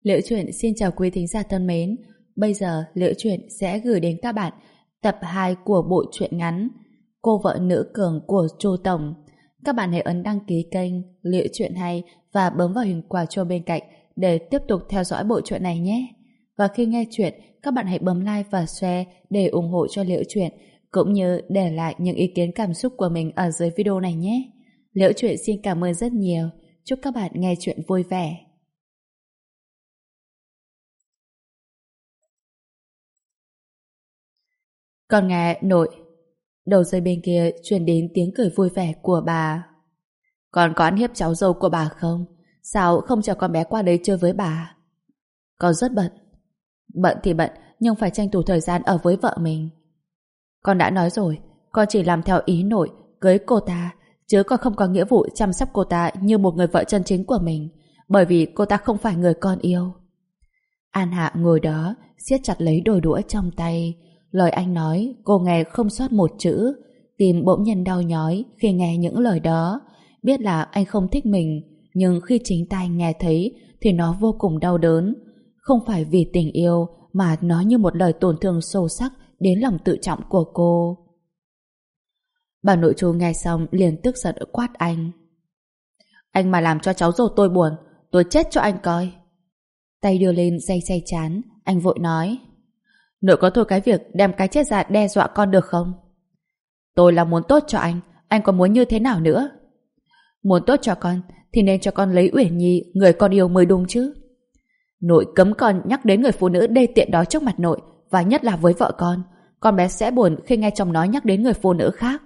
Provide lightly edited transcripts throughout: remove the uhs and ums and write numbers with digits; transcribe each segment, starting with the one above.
Liễu Chuyện xin chào quý thính giả thân mến. Bây giờ Liễu Chuyện sẽ gửi đến các bạn tập 2 của bộ truyện ngắn Cô vợ nữ cường của Chu Tổng. Các bạn hãy ấn đăng ký kênh Liễu Chuyện Hay và bấm vào hình quả chuông bên cạnh để tiếp tục theo dõi bộ truyện này nhé. Và khi nghe chuyện, các bạn hãy bấm like và share để ủng hộ cho Liễu Chuyện, cũng như để lại những ý kiến cảm xúc của mình ở dưới video này nhé. Liễu Chuyện xin cảm ơn rất nhiều. Chúc các bạn nghe chuyện vui vẻ. Còn nghe nội. Đầu dây bên kia truyền đến tiếng cười vui vẻ của bà. Con có ăn hiếp cháu dâu của bà không? Sao không cho con bé qua đấy chơi với bà? Con rất bận. Bận thì bận, nhưng phải tranh thủ thời gian ở với vợ mình. Con đã nói rồi, con chỉ làm theo ý nội, cưới cô ta, chứ con không có nghĩa vụ chăm sóc cô ta như một người vợ chân chính của mình, bởi vì cô ta không phải người con yêu. An Hạ ngồi đó, siết chặt lấy đôi đũa trong tay. Lời anh nói, cô nghe không sót một chữ. Tim bỗng nhiên đau nhói khi nghe những lời đó. Biết là anh không thích mình, nhưng khi chính tai nghe thấy thì nó vô cùng đau đớn. Không phải vì tình yêu, mà nó như một lời tổn thương sâu sắc đến lòng tự trọng của cô. Bà nội chú nghe xong liền tức giận quát anh. Anh mà làm cho cháu dâu tôi buồn, tôi chết cho anh coi. Tay đưa lên day chán, anh vội nói. Nội có thôi cái việc đem cái chết ra đe dọa con được không? Tôi là muốn tốt cho anh còn muốn như thế nào nữa? Muốn tốt cho con thì nên cho con lấy Uyển Nhi, người con yêu mới đúng chứ. Nội cấm con nhắc đến người phụ nữ đê tiện đó trước mặt nội, và nhất là với vợ con bé sẽ buồn khi nghe chồng nói nhắc đến người phụ nữ khác.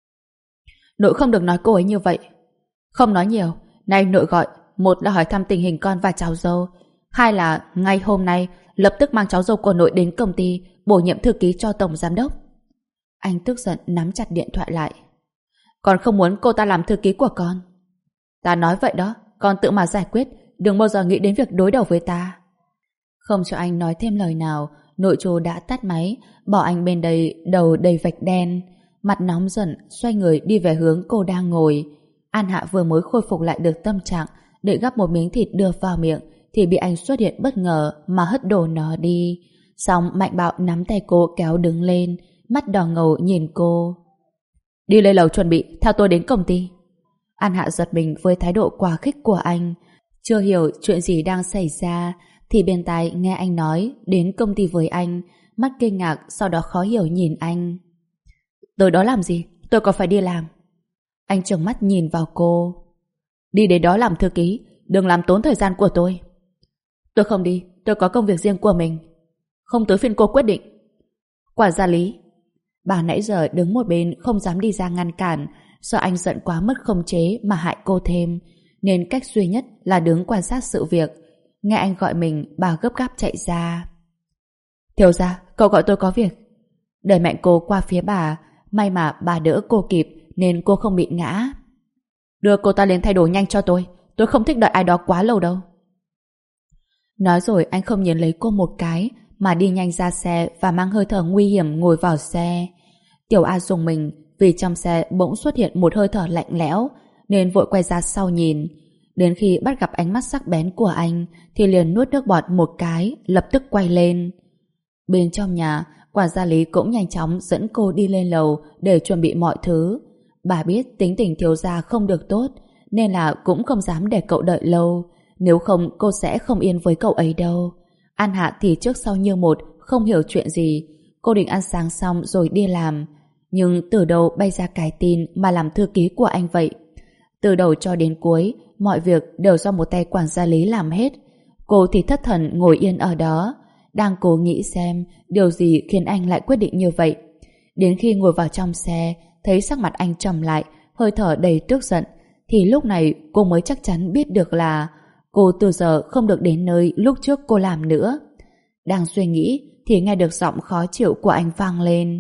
Nội không được nói cô ấy như vậy. Không nói nhiều, nay nội gọi, một là hỏi thăm tình hình con và cháu dâu, hai là ngay hôm nay lập tức mang cháu dâu của nội đến công ty bổ nhiệm thư ký cho tổng giám đốc. Anh tức giận nắm chặt điện thoại lại. Con không muốn cô ta làm thư ký của con. Ta nói vậy đó, con tự mà giải quyết, đừng bao giờ nghĩ đến việc đối đầu với ta. Không cho anh nói thêm lời nào, nội chú đã tắt máy, bỏ anh bên đây đầu đầy vạch đen. Mặt nóng giận, xoay người đi về hướng cô đang ngồi. An Hạ vừa mới khôi phục lại được tâm trạng, để gắp một miếng thịt đưa vào miệng thì bị anh xuất hiện bất ngờ mà hất đổ nó đi. Xong mạnh bạo nắm tay cô kéo đứng lên, mắt đỏ ngầu nhìn cô. Đi lên lầu chuẩn bị, theo tôi đến công ty. An Hạ giật mình với thái độ quá khích của anh. Chưa hiểu chuyện gì đang xảy ra thì bên tai nghe anh nói đến công ty với anh, mắt kinh ngạc sau đó khó hiểu nhìn anh. Tới đó làm gì? Tôi có phải đi làm? Anh trợn mắt nhìn vào cô. Đi đến đó làm thư ký, đừng làm tốn thời gian của tôi. Tôi không đi, tôi có công việc riêng của mình. Không tới phiên cô quyết định. Quả ra lý. Bà nãy giờ đứng một bên không dám đi ra ngăn cản, sợ anh giận quá mất khống chế mà hại cô thêm, nên cách duy nhất là đứng quan sát sự việc. Nghe anh gọi mình, bà gấp gáp chạy ra. Thiếu gia, cậu gọi tôi có việc. Đẩy mạnh cô qua phía bà, may mà bà đỡ cô kịp nên cô không bị ngã. Đưa cô ta lên thay đồ nhanh cho tôi không thích đợi ai đó quá lâu đâu. Nói rồi anh không nhìn lấy cô một cái mà đi nhanh ra xe và mang hơi thở nguy hiểm ngồi vào xe. Tiểu A rùng mình vì trong xe bỗng xuất hiện một hơi thở lạnh lẽo nên vội quay ra sau nhìn. Đến khi bắt gặp ánh mắt sắc bén của anh thì liền nuốt nước bọt một cái, lập tức quay lên. Bên trong nhà, quản gia Lý cũng nhanh chóng dẫn cô đi lên lầu để chuẩn bị mọi thứ. Bà biết tính tình thiếu gia không được tốt nên là cũng không dám để cậu đợi lâu, nếu không cô sẽ không yên với cậu ấy đâu. An Hạ thì trước sau như một, không hiểu chuyện gì. Cô định ăn sáng xong rồi đi làm, nhưng từ đầu bay ra cái tin mà làm thư ký của anh vậy. Từ đầu cho đến cuối, mọi việc đều do một tay quản gia Lý làm hết. Cô thì thất thần ngồi yên ở đó, đang cố nghĩ xem điều gì khiến anh lại quyết định như vậy. Đến khi ngồi vào trong xe, thấy sắc mặt anh trầm lại, hơi thở đầy tức giận, thì lúc này cô mới chắc chắn biết được là cô từ giờ không được đến nơi lúc trước cô làm nữa. Đang suy nghĩ thì nghe được giọng khó chịu của anh vang lên.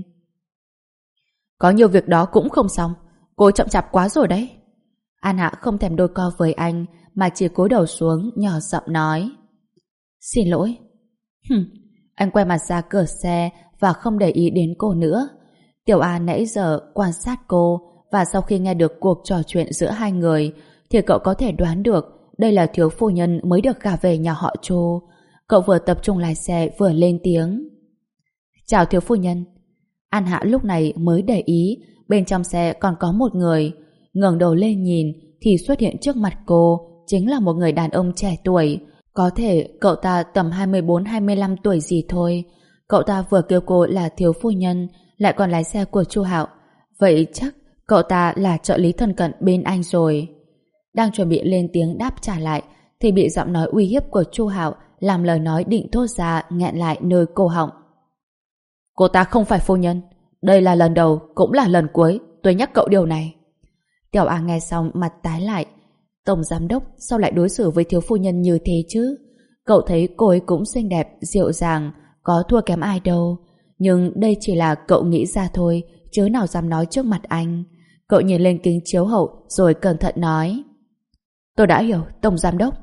Có nhiều việc đó cũng không xong, cô chậm chạp quá rồi đấy. An Hạ không thèm đôi co với anh mà chỉ cúi đầu xuống nhỏ giọng nói. Xin lỗi. Anh quay mặt ra cửa xe và không để ý đến cô nữa. Tiểu A nãy giờ quan sát cô và sau khi nghe được cuộc trò chuyện giữa hai người thì cậu có thể đoán được đây là thiếu phu nhân mới được gả về nhà họ Chu. Cậu vừa tập trung lái xe vừa lên tiếng. Chào thiếu phu nhân. An Hạ lúc này mới để ý bên trong xe còn có một người. Ngẩng đầu lên nhìn thì xuất hiện trước mặt cô chính là một người đàn ông trẻ tuổi. Có thể cậu ta tầm 24-25 tuổi gì thôi. Cậu ta vừa kêu cô là thiếu phu nhân, lại còn lái xe của Chu Hạo. Vậy chắc cậu ta là trợ lý thân cận bên anh rồi. Đang chuẩn bị lên tiếng đáp trả lại thì bị giọng nói uy hiếp của Chu Hạo làm lời nói định thốt ra nghẹn lại nơi cổ họng. Cô ta không phải phu nhân. Đây là lần đầu cũng là lần cuối tôi nhắc cậu điều này. Tiểu A nghe xong mặt tái lại. Tổng giám đốc sao lại đối xử với thiếu phu nhân như thế chứ? Cậu thấy cô ấy cũng xinh đẹp, dịu dàng, có thua kém ai đâu. Nhưng đây chỉ là cậu nghĩ ra thôi, chứ nào dám nói trước mặt anh. Cậu nhìn lên kính chiếu hậu rồi cẩn thận nói. Tôi đã hiểu, tổng giám đốc.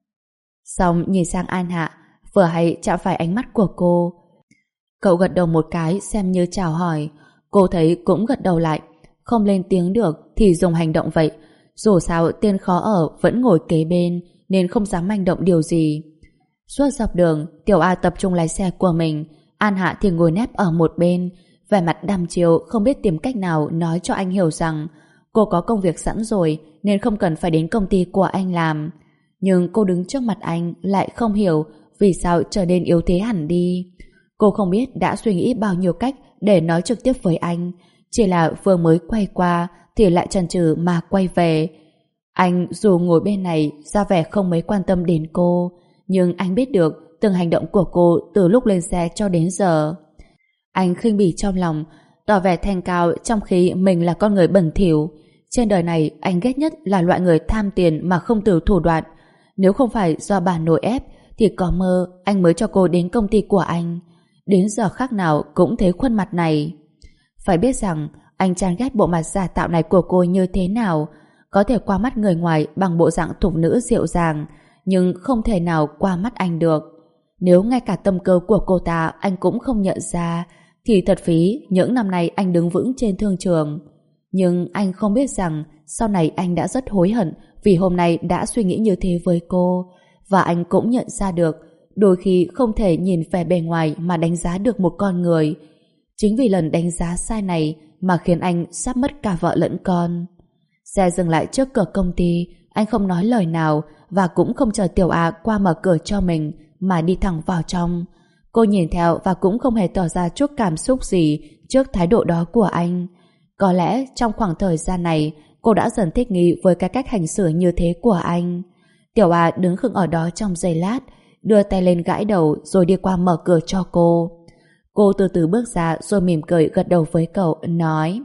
Xong nhìn sang An Hạ, vừa hay chạm phải ánh mắt của cô. Cậu gật đầu một cái xem như chào hỏi. Cô thấy cũng gật đầu lại. Không lên tiếng được thì dùng hành động vậy. Dù sao tên khó ở vẫn ngồi kế bên nên không dám manh động điều gì. Suốt dọc đường, Tiểu A tập trung lái xe của mình. An Hạ thì ngồi nép ở một bên, vẻ mặt đăm chiêu không biết tìm cách nào nói cho anh hiểu rằng cô có công việc sẵn rồi nên không cần phải đến công ty của anh làm. Nhưng cô đứng trước mặt anh lại không hiểu vì sao trở nên yếu thế hẳn đi. Cô không biết đã suy nghĩ bao nhiêu cách để nói trực tiếp với anh, chỉ là vừa mới quay qua thì lại chần chừ mà quay về. Anh dù ngồi bên này ra vẻ không mấy quan tâm đến cô, nhưng anh biết được từng hành động của cô từ lúc lên xe cho đến giờ. Anh khinh bỉ trong lòng, tỏ vẻ thanh cao trong khi mình là con người bẩn thỉu. Trên đời này anh ghét nhất là loại người tham tiền mà không từ thủ đoạn. Nếu không phải do bà nội ép thì có mơ anh mới cho cô đến công ty của anh. Đến giờ khác nào cũng thấy khuôn mặt này. Phải biết rằng anh chán ghét bộ mặt giả tạo này của cô như thế nào. Có thể qua mắt người ngoài bằng bộ dạng thục nữ dịu dàng, nhưng không thể nào qua mắt anh được. Nếu ngay cả tâm cơ của cô ta anh cũng không nhận ra thì thật phí những năm nay anh đứng vững trên thương trường. Nhưng anh không biết rằng sau này anh đã rất hối hận vì hôm nay đã suy nghĩ như thế với cô. Và anh cũng nhận ra được đôi khi không thể nhìn vẻ bề ngoài mà đánh giá được một con người. Chính vì lần đánh giá sai này mà khiến anh sắp mất cả vợ lẫn con. Xe dừng lại trước cửa công ty, anh không nói lời nào và cũng không chờ Tiểu A qua mở cửa cho mình mà đi thẳng vào trong. Cô nhìn theo và cũng không hề tỏ ra chút cảm xúc gì trước thái độ đó của anh. Có lẽ trong khoảng thời gian này cô đã dần thích nghi với cái cách hành xử như thế của anh. Tiểu A đứng khựng ở đó trong giây lát, đưa tay lên gãi đầu rồi đi qua mở cửa cho cô. Cô từ từ bước ra rồi mỉm cười gật đầu với cậu, nói: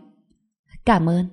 Cảm ơn.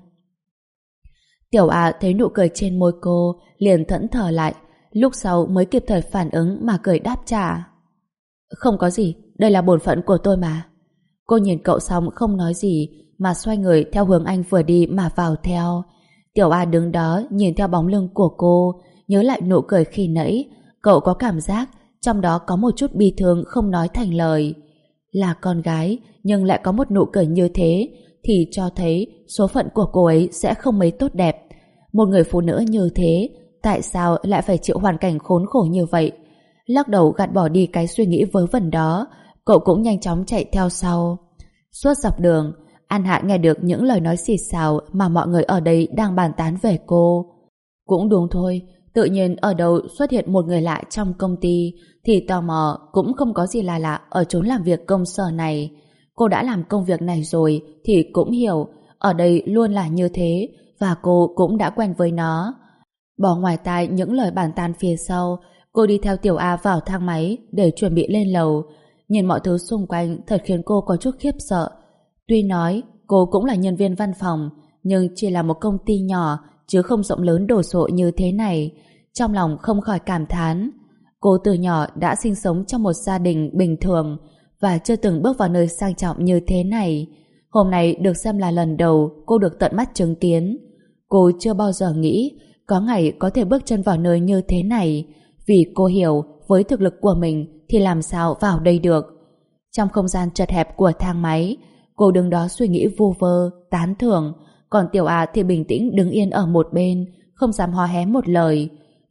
Tiểu A thấy nụ cười trên môi cô liền thẫn thờ lại, lúc sau mới kịp thời phản ứng mà cười đáp trả: Không có gì, đây là bổn phận của tôi mà. Cô nhìn cậu xong không nói gì mà xoay người theo hướng anh vừa đi mà vào theo. Tiểu A đứng đó nhìn theo bóng lưng của cô, nhớ lại nụ cười khi nãy. Cậu có cảm giác trong đó có một chút bi thương không nói thành lời. Là con gái nhưng lại có một nụ cười như thế thì cho thấy số phận của cô ấy sẽ không mấy tốt đẹp. Một người phụ nữ như thế tại sao lại phải chịu hoàn cảnh khốn khổ như vậy? Lắc đầu gạt bỏ đi cái suy nghĩ vớ vẩn đó, cậu cũng nhanh chóng chạy theo sau. Suốt dọc đường, An Hạ nghe được những lời nói xì xào mà mọi người ở đây đang bàn tán về cô. Cũng đúng thôi, tự nhiên ở đâu xuất hiện một người lạ trong công ty thì tò mò cũng không có gì là lạ ở chốn làm việc công sở này. Cô đã làm công việc này rồi thì cũng hiểu ở đây luôn là như thế và cô cũng đã quen với nó. Bỏ ngoài tai những lời bàn tán phía sau, cô đi theo Tiểu A vào thang máy để chuẩn bị lên lầu. Nhìn mọi thứ xung quanh thật khiến cô có chút khiếp sợ. Tuy nói cô cũng là nhân viên văn phòng nhưng chỉ là một công ty nhỏ chứ không rộng lớn đồ sộ như thế này. Trong lòng không khỏi cảm thán. Cô từ nhỏ đã sinh sống trong một gia đình bình thường và chưa từng bước vào nơi sang trọng như thế này. Hôm nay được xem là lần đầu cô được tận mắt chứng kiến. Cô chưa bao giờ nghĩ có ngày có thể bước chân vào nơi như thế này, vì cô hiểu với thực lực của mình thì làm sao vào đây được. Trong không gian chật hẹp của thang máy, cô đứng đó suy nghĩ vu vơ, tán thưởng, còn Tiểu A thì bình tĩnh đứng yên ở một bên, không dám hò hé một lời.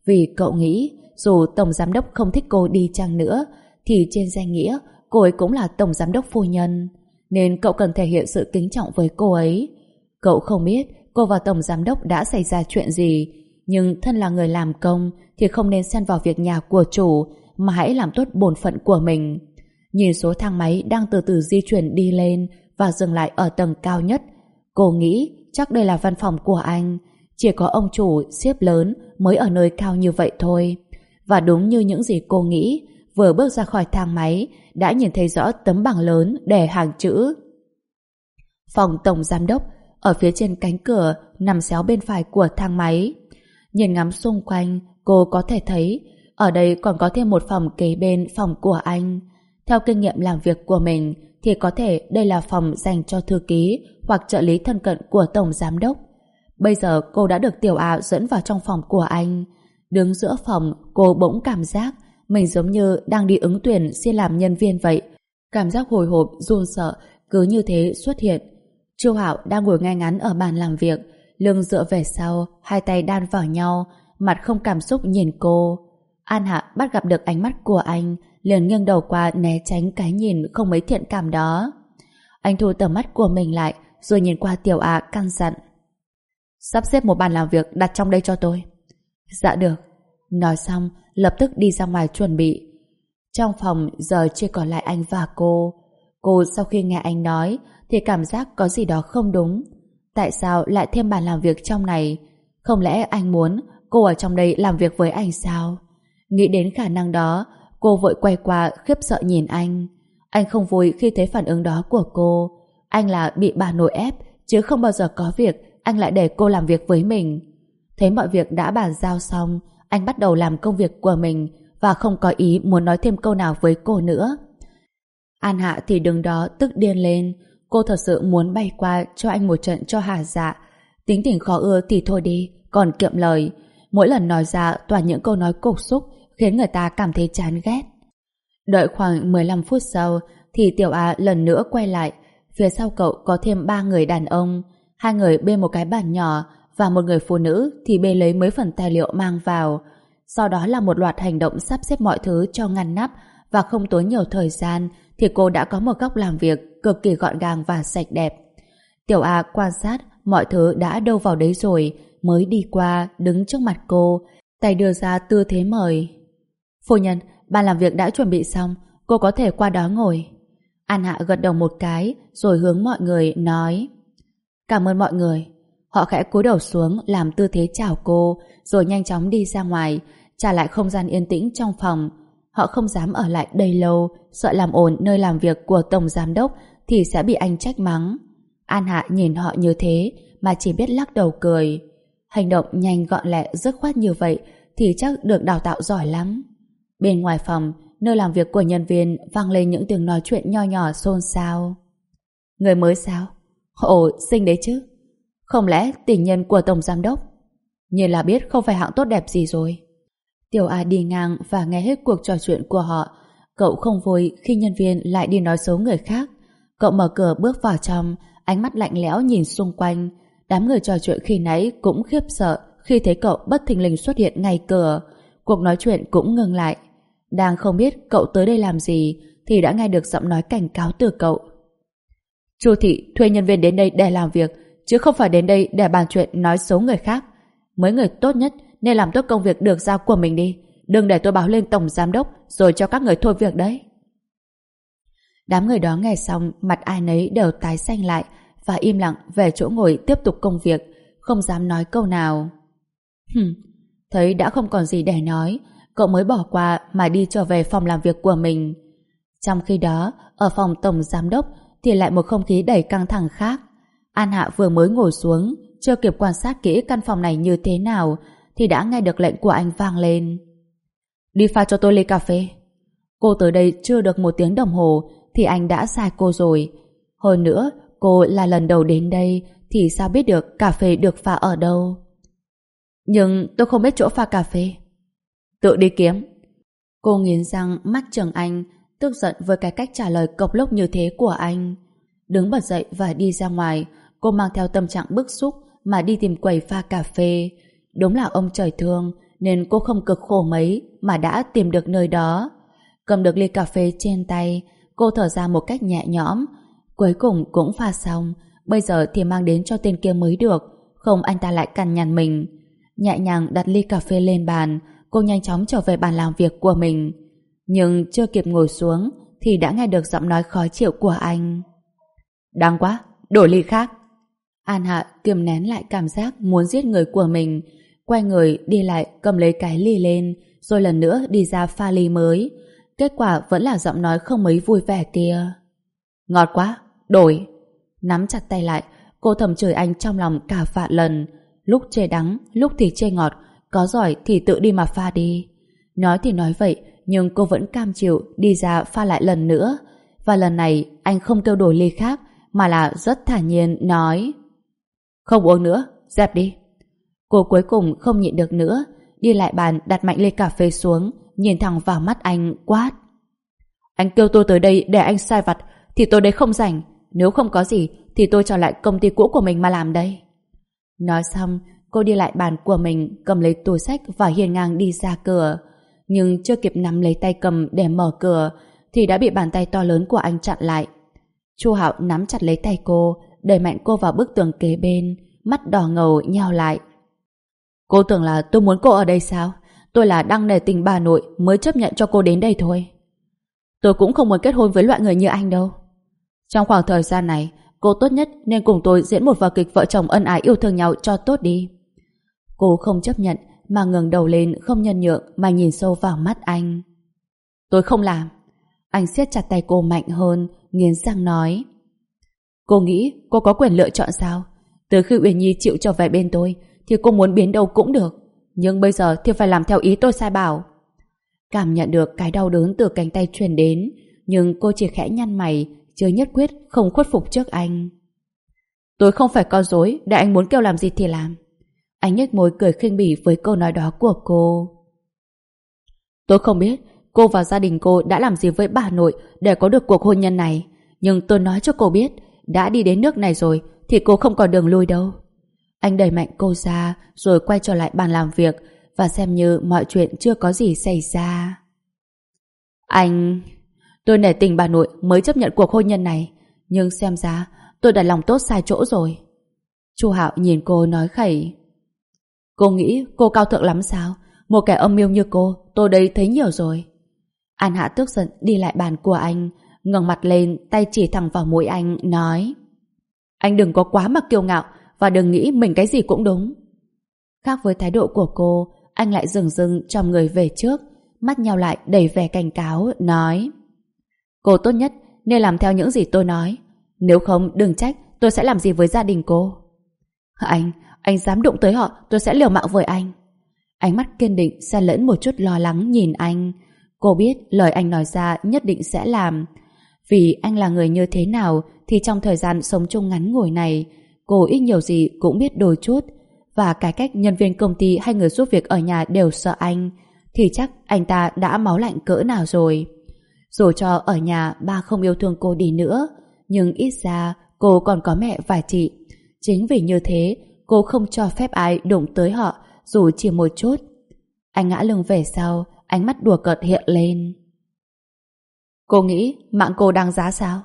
Vì cậu nghĩ dù tổng giám đốc không thích cô đi chăng nữa thì trên danh nghĩa cô ấy cũng là tổng giám đốc phu nhân, nên cậu cần thể hiện sự kính trọng với cô ấy. Cậu không biết cô và tổng giám đốc đã xảy ra chuyện gì, nhưng thân là người làm công thì không nên xen vào việc nhà của chủ, mà hãy làm tốt bổn phận của mình. Nhìn số thang máy đang từ từ di chuyển đi lên và dừng lại ở tầng cao nhất, cô nghĩ chắc đây là văn phòng của anh. Chỉ có ông chủ xếp lớn mới ở nơi cao như vậy thôi. Và đúng như những gì cô nghĩ, vừa bước ra khỏi thang máy đã nhìn thấy rõ tấm bảng lớn để hàng chữ Phòng tổng giám đốc ở phía trên cánh cửa nằm xéo bên phải của thang máy. Nhìn ngắm xung quanh, cô có thể thấy ở đây còn có thêm một phòng kế bên phòng của anh. Theo kinh nghiệm làm việc của mình thì có thể đây là phòng dành cho thư ký hoặc trợ lý thân cận của tổng giám đốc. Bây giờ cô đã được Tiểu A dẫn vào trong phòng của anh. Đứng giữa phòng, cô bỗng cảm giác mình giống như đang đi ứng tuyển xin làm nhân viên vậy. Cảm giác hồi hộp, run sợ cứ như thế xuất hiện. Chu Hạo đang ngồi ngay ngắn ở bàn làm việc, lưng dựa về sau, hai tay đan vào nhau, mặt không cảm xúc nhìn cô. An Hạ bắt gặp được ánh mắt của anh, liền nghiêng đầu qua né tránh cái nhìn không mấy thiện cảm đó. Anh thu tầm mắt của mình lại, rồi nhìn qua Tiểu A căn dặn: sắp xếp một bàn làm việc đặt trong đây cho tôi. Dạ được. Nói xong, lập tức đi ra ngoài chuẩn bị. Trong phòng giờ chỉ còn lại anh và cô. Cô sau khi nghe anh nói thì cảm giác có gì đó không đúng. Tại sao lại thêm bàn làm việc trong này? Không lẽ anh muốn cô ở trong đây làm việc với anh sao? Nghĩ đến khả năng đó, cô vội quay qua khiếp sợ nhìn anh. Anh không vui khi thấy phản ứng đó của cô. Anh là bị bà nội ép, chứ không bao giờ có việc anh lại để cô làm việc với mình. Thấy mọi việc đã bàn giao xong, anh bắt đầu làm công việc của mình và không có ý muốn nói thêm câu nào với cô nữa. An Hạ thì đứng đó tức điên lên. Cô thật sự muốn bay qua cho anh một trận cho hả dạ. Tính tình khó ưa thì thôi đi, còn kiệm lời. Mỗi lần nói ra toàn những câu nói cục xúc khiến người ta cảm thấy chán ghét. Đợi khoảng 15 phút sau thì Tiểu A lần nữa quay lại. Phía sau cậu có thêm 3 người đàn ông. 2 người bê một cái bàn nhỏ và một người phụ nữ thì bê lấy mấy phần tài liệu mang vào. Sau đó là một loạt hành động sắp xếp mọi thứ cho ngăn nắp, và không tốn nhiều thời gian thì cô đã có một góc làm việc cực kỳ gọn gàng và sạch đẹp. Tiểu A quan sát mọi thứ đã đâu vào đấy rồi mới đi qua đứng trước mặt cô, tay đưa ra tư thế mời. Phu nhân, bàn làm việc đã chuẩn bị xong, cô có thể qua đó ngồi. An Hạ gật đầu một cái rồi hướng mọi người nói: cảm ơn mọi người. Họ khẽ cúi đầu xuống làm tư thế chào cô rồi nhanh chóng đi ra ngoài, trả lại không gian yên tĩnh trong phòng. Họ không dám ở lại đây lâu, sợ làm ồn nơi làm việc của tổng giám đốc thì sẽ bị anh trách mắng. An Hạ nhìn họ như thế mà chỉ biết lắc đầu cười. Hành động nhanh gọn lẹ dứt khoát như vậy thì chắc được đào tạo giỏi lắm. Bên ngoài phòng, nơi làm việc của nhân viên vang lên những tiếng nói chuyện nho nhỏ xôn xao. Người mới sao? Ồ, xinh đấy chứ. Không lẽ tình nhân của tổng giám đốc? Nhìn là biết không phải hạng tốt đẹp gì rồi. Tiểu A đi ngang và nghe hết cuộc trò chuyện của họ. Cậu không vui khi nhân viên lại đi nói xấu người khác. Cậu mở cửa bước vào trong, ánh mắt lạnh lẽo nhìn xung quanh. Đám người trò chuyện khi nãy cũng khiếp sợ khi thấy cậu bất thình lình xuất hiện ngay cửa. Cuộc nói chuyện cũng ngừng lại. Đang không biết cậu tới đây làm gì thì đã nghe được giọng nói cảnh cáo từ cậu. Chu thị thuê nhân viên đến đây để làm việc, chứ không phải đến đây để bàn chuyện nói xấu người khác. Mấy người tốt nhất nên làm tốt công việc được giao của mình đi. Đừng để tôi báo lên tổng giám đốc rồi cho các người thôi việc đấy. Đám người đó nghe xong, mặt ai nấy đều tái xanh lại và im lặng về chỗ ngồi tiếp tục công việc, không dám nói câu nào. Thấy đã không còn gì để nói, cậu mới bỏ qua mà đi trở về phòng làm việc của mình. Trong khi đó, ở phòng tổng giám đốc thì lại một không khí đầy căng thẳng khác. An Hạ vừa mới ngồi xuống, chưa kịp quan sát kỹ căn phòng này như thế nào thì đã nghe được lệnh của anh vang lên. Đi pha cho tôi ly cà phê. Cô tới đây chưa được 1 tiếng đồng hồ thì anh đã sai cô rồi. Hơn nữa, cô là lần đầu đến đây thì sao biết được cà phê được pha ở đâu. Nhưng tôi không biết chỗ pha cà phê. Tự đi kiếm. Cô nghiến răng mắt trừng anh, tức giận với cái cách trả lời cộc lốc như thế của anh. Đứng bật dậy và đi ra ngoài, cô mang theo tâm trạng bức xúc mà đi tìm quầy pha cà phê. Đúng là ông trời thương, nên cô không cực khổ mấy mà đã tìm được nơi đó. Cầm được ly cà phê trên tay, cô thở ra một cách nhẹ nhõm. Cuối cùng cũng pha xong, bây giờ thì mang đến cho tên kia mới được, không anh ta lại cằn nhằn mình. Nhẹ nhàng đặt ly cà phê lên bàn, cô nhanh chóng trở về bàn làm việc của mình. Nhưng chưa kịp ngồi xuống thì đã nghe được giọng nói khó chịu của anh. Đáng quá, đổi ly khác. An Hạ kiềm nén lại cảm giác muốn giết người của mình, quay người đi lại cầm lấy cái ly lên, rồi lần nữa đi ra pha ly mới. Kết quả vẫn là giọng nói không mấy vui vẻ kia. Ngọt quá, đổi. Nắm chặt tay lại, cô thầm chửi anh trong lòng cả vạn lần. Lúc chê đắng, lúc thì chê ngọt, có giỏi thì tự đi mà pha đi. Nói thì nói vậy, nhưng cô vẫn cam chịu đi ra pha lại lần nữa. Và lần này anh không kêu đổi ly khác, mà là rất thản nhiên nói: không uống nữa, dẹp đi. Cô cuối cùng không nhịn được nữa, đi lại bàn đặt mạnh ly cà phê xuống, nhìn thẳng vào mắt anh quát: anh kêu tôi tới đây để anh sai vặt thì tôi đây không rảnh, nếu không có gì thì tôi trở lại công ty cũ của mình mà làm đây. Nói xong, cô đi lại bàn của mình, cầm lấy túi xách và hiên ngang đi ra cửa. Nhưng chưa kịp nắm lấy tay cầm để mở cửa thì đã bị bàn tay to lớn của anh chặn lại. Chu Hạo nắm chặt lấy tay cô, đẩy mạnh cô vào bức tường kế bên, mắt đỏ ngầu nheo lại. Cô tưởng là tôi muốn cô ở đây sao? Tôi là đang nể tình bà nội mới chấp nhận cho cô đến đây thôi. Tôi cũng không muốn kết hôn với loại người như anh đâu. Trong khoảng thời gian này, cô tốt nhất nên cùng tôi diễn một vở kịch vợ chồng ân ái yêu thương nhau cho tốt đi. Cô không chấp nhận mà ngẩng đầu lên, không nhân nhượng mà nhìn sâu vào mắt anh. Tôi không làm. Anh siết chặt tay cô mạnh hơn, nghiến răng nói: cô nghĩ cô có quyền lựa chọn sao? Từ khi Uyển Nhi chịu trở về bên tôi thì cô muốn biến đâu cũng được, nhưng bây giờ thì phải làm theo ý tôi sai bảo. Cảm nhận được cái đau đớn từ cánh tay truyền đến, nhưng cô chỉ khẽ nhăn mày, chưa nhất quyết không khuất phục trước anh. Tôi không phải con rối để anh muốn kêu làm gì thì làm. Anh nhếch môi cười khinh bỉ với câu nói đó của cô. Tôi không biết cô và gia đình cô đã làm gì với bà nội để có được cuộc hôn nhân này, nhưng tôi nói cho cô biết, đã đi đến nước này rồi thì cô không còn đường lui đâu. Anh đẩy mạnh cô ra rồi quay trở lại bàn làm việc và xem như mọi chuyện chưa có gì xảy ra. Tôi nể tình bà nội mới chấp nhận cuộc hôn nhân này, nhưng xem ra tôi đặt lòng tốt sai chỗ rồi. Chu Hạo nhìn cô nói khẩy: cô nghĩ cô cao thượng lắm sao? Một kẻ âm mưu như cô, tôi đây thấy nhiều rồi. An Hạ tức giận đi lại bàn của anh, ngẩng mặt lên, tay chỉ thẳng vào mũi anh, nói: anh đừng có quá mà kiêu ngạo và đừng nghĩ mình cái gì cũng đúng. Khác với thái độ của cô, anh lại dừng dừng trong người về trước, mắt nheo lại đầy vẻ cảnh cáo, nói: cô tốt nhất nên làm theo những gì tôi nói, nếu không đừng trách tôi sẽ làm gì với gia đình cô. Anh dám đụng tới họ, tôi sẽ liều mạng với anh. Ánh mắt kiên định xen lẫn một chút lo lắng nhìn anh. Cô biết lời anh nói ra nhất định sẽ làm. Vì anh là người như thế nào thì trong thời gian sống chung ngắn ngủi này, cô ít nhiều gì cũng biết đôi chút. Và cái cách nhân viên công ty hay người giúp việc ở nhà đều sợ anh, thì chắc anh ta đã máu lạnh cỡ nào rồi. Dù cho ở nhà ba không yêu thương cô đi nữa, nhưng ít ra cô còn có mẹ và chị. Chính vì như thế, cô không cho phép ai đụng tới họ dù chỉ một chút. Anh ngã lưng về sau, ánh mắt đùa cợt hiện lên. Cô nghĩ mạng cô đáng giá sao?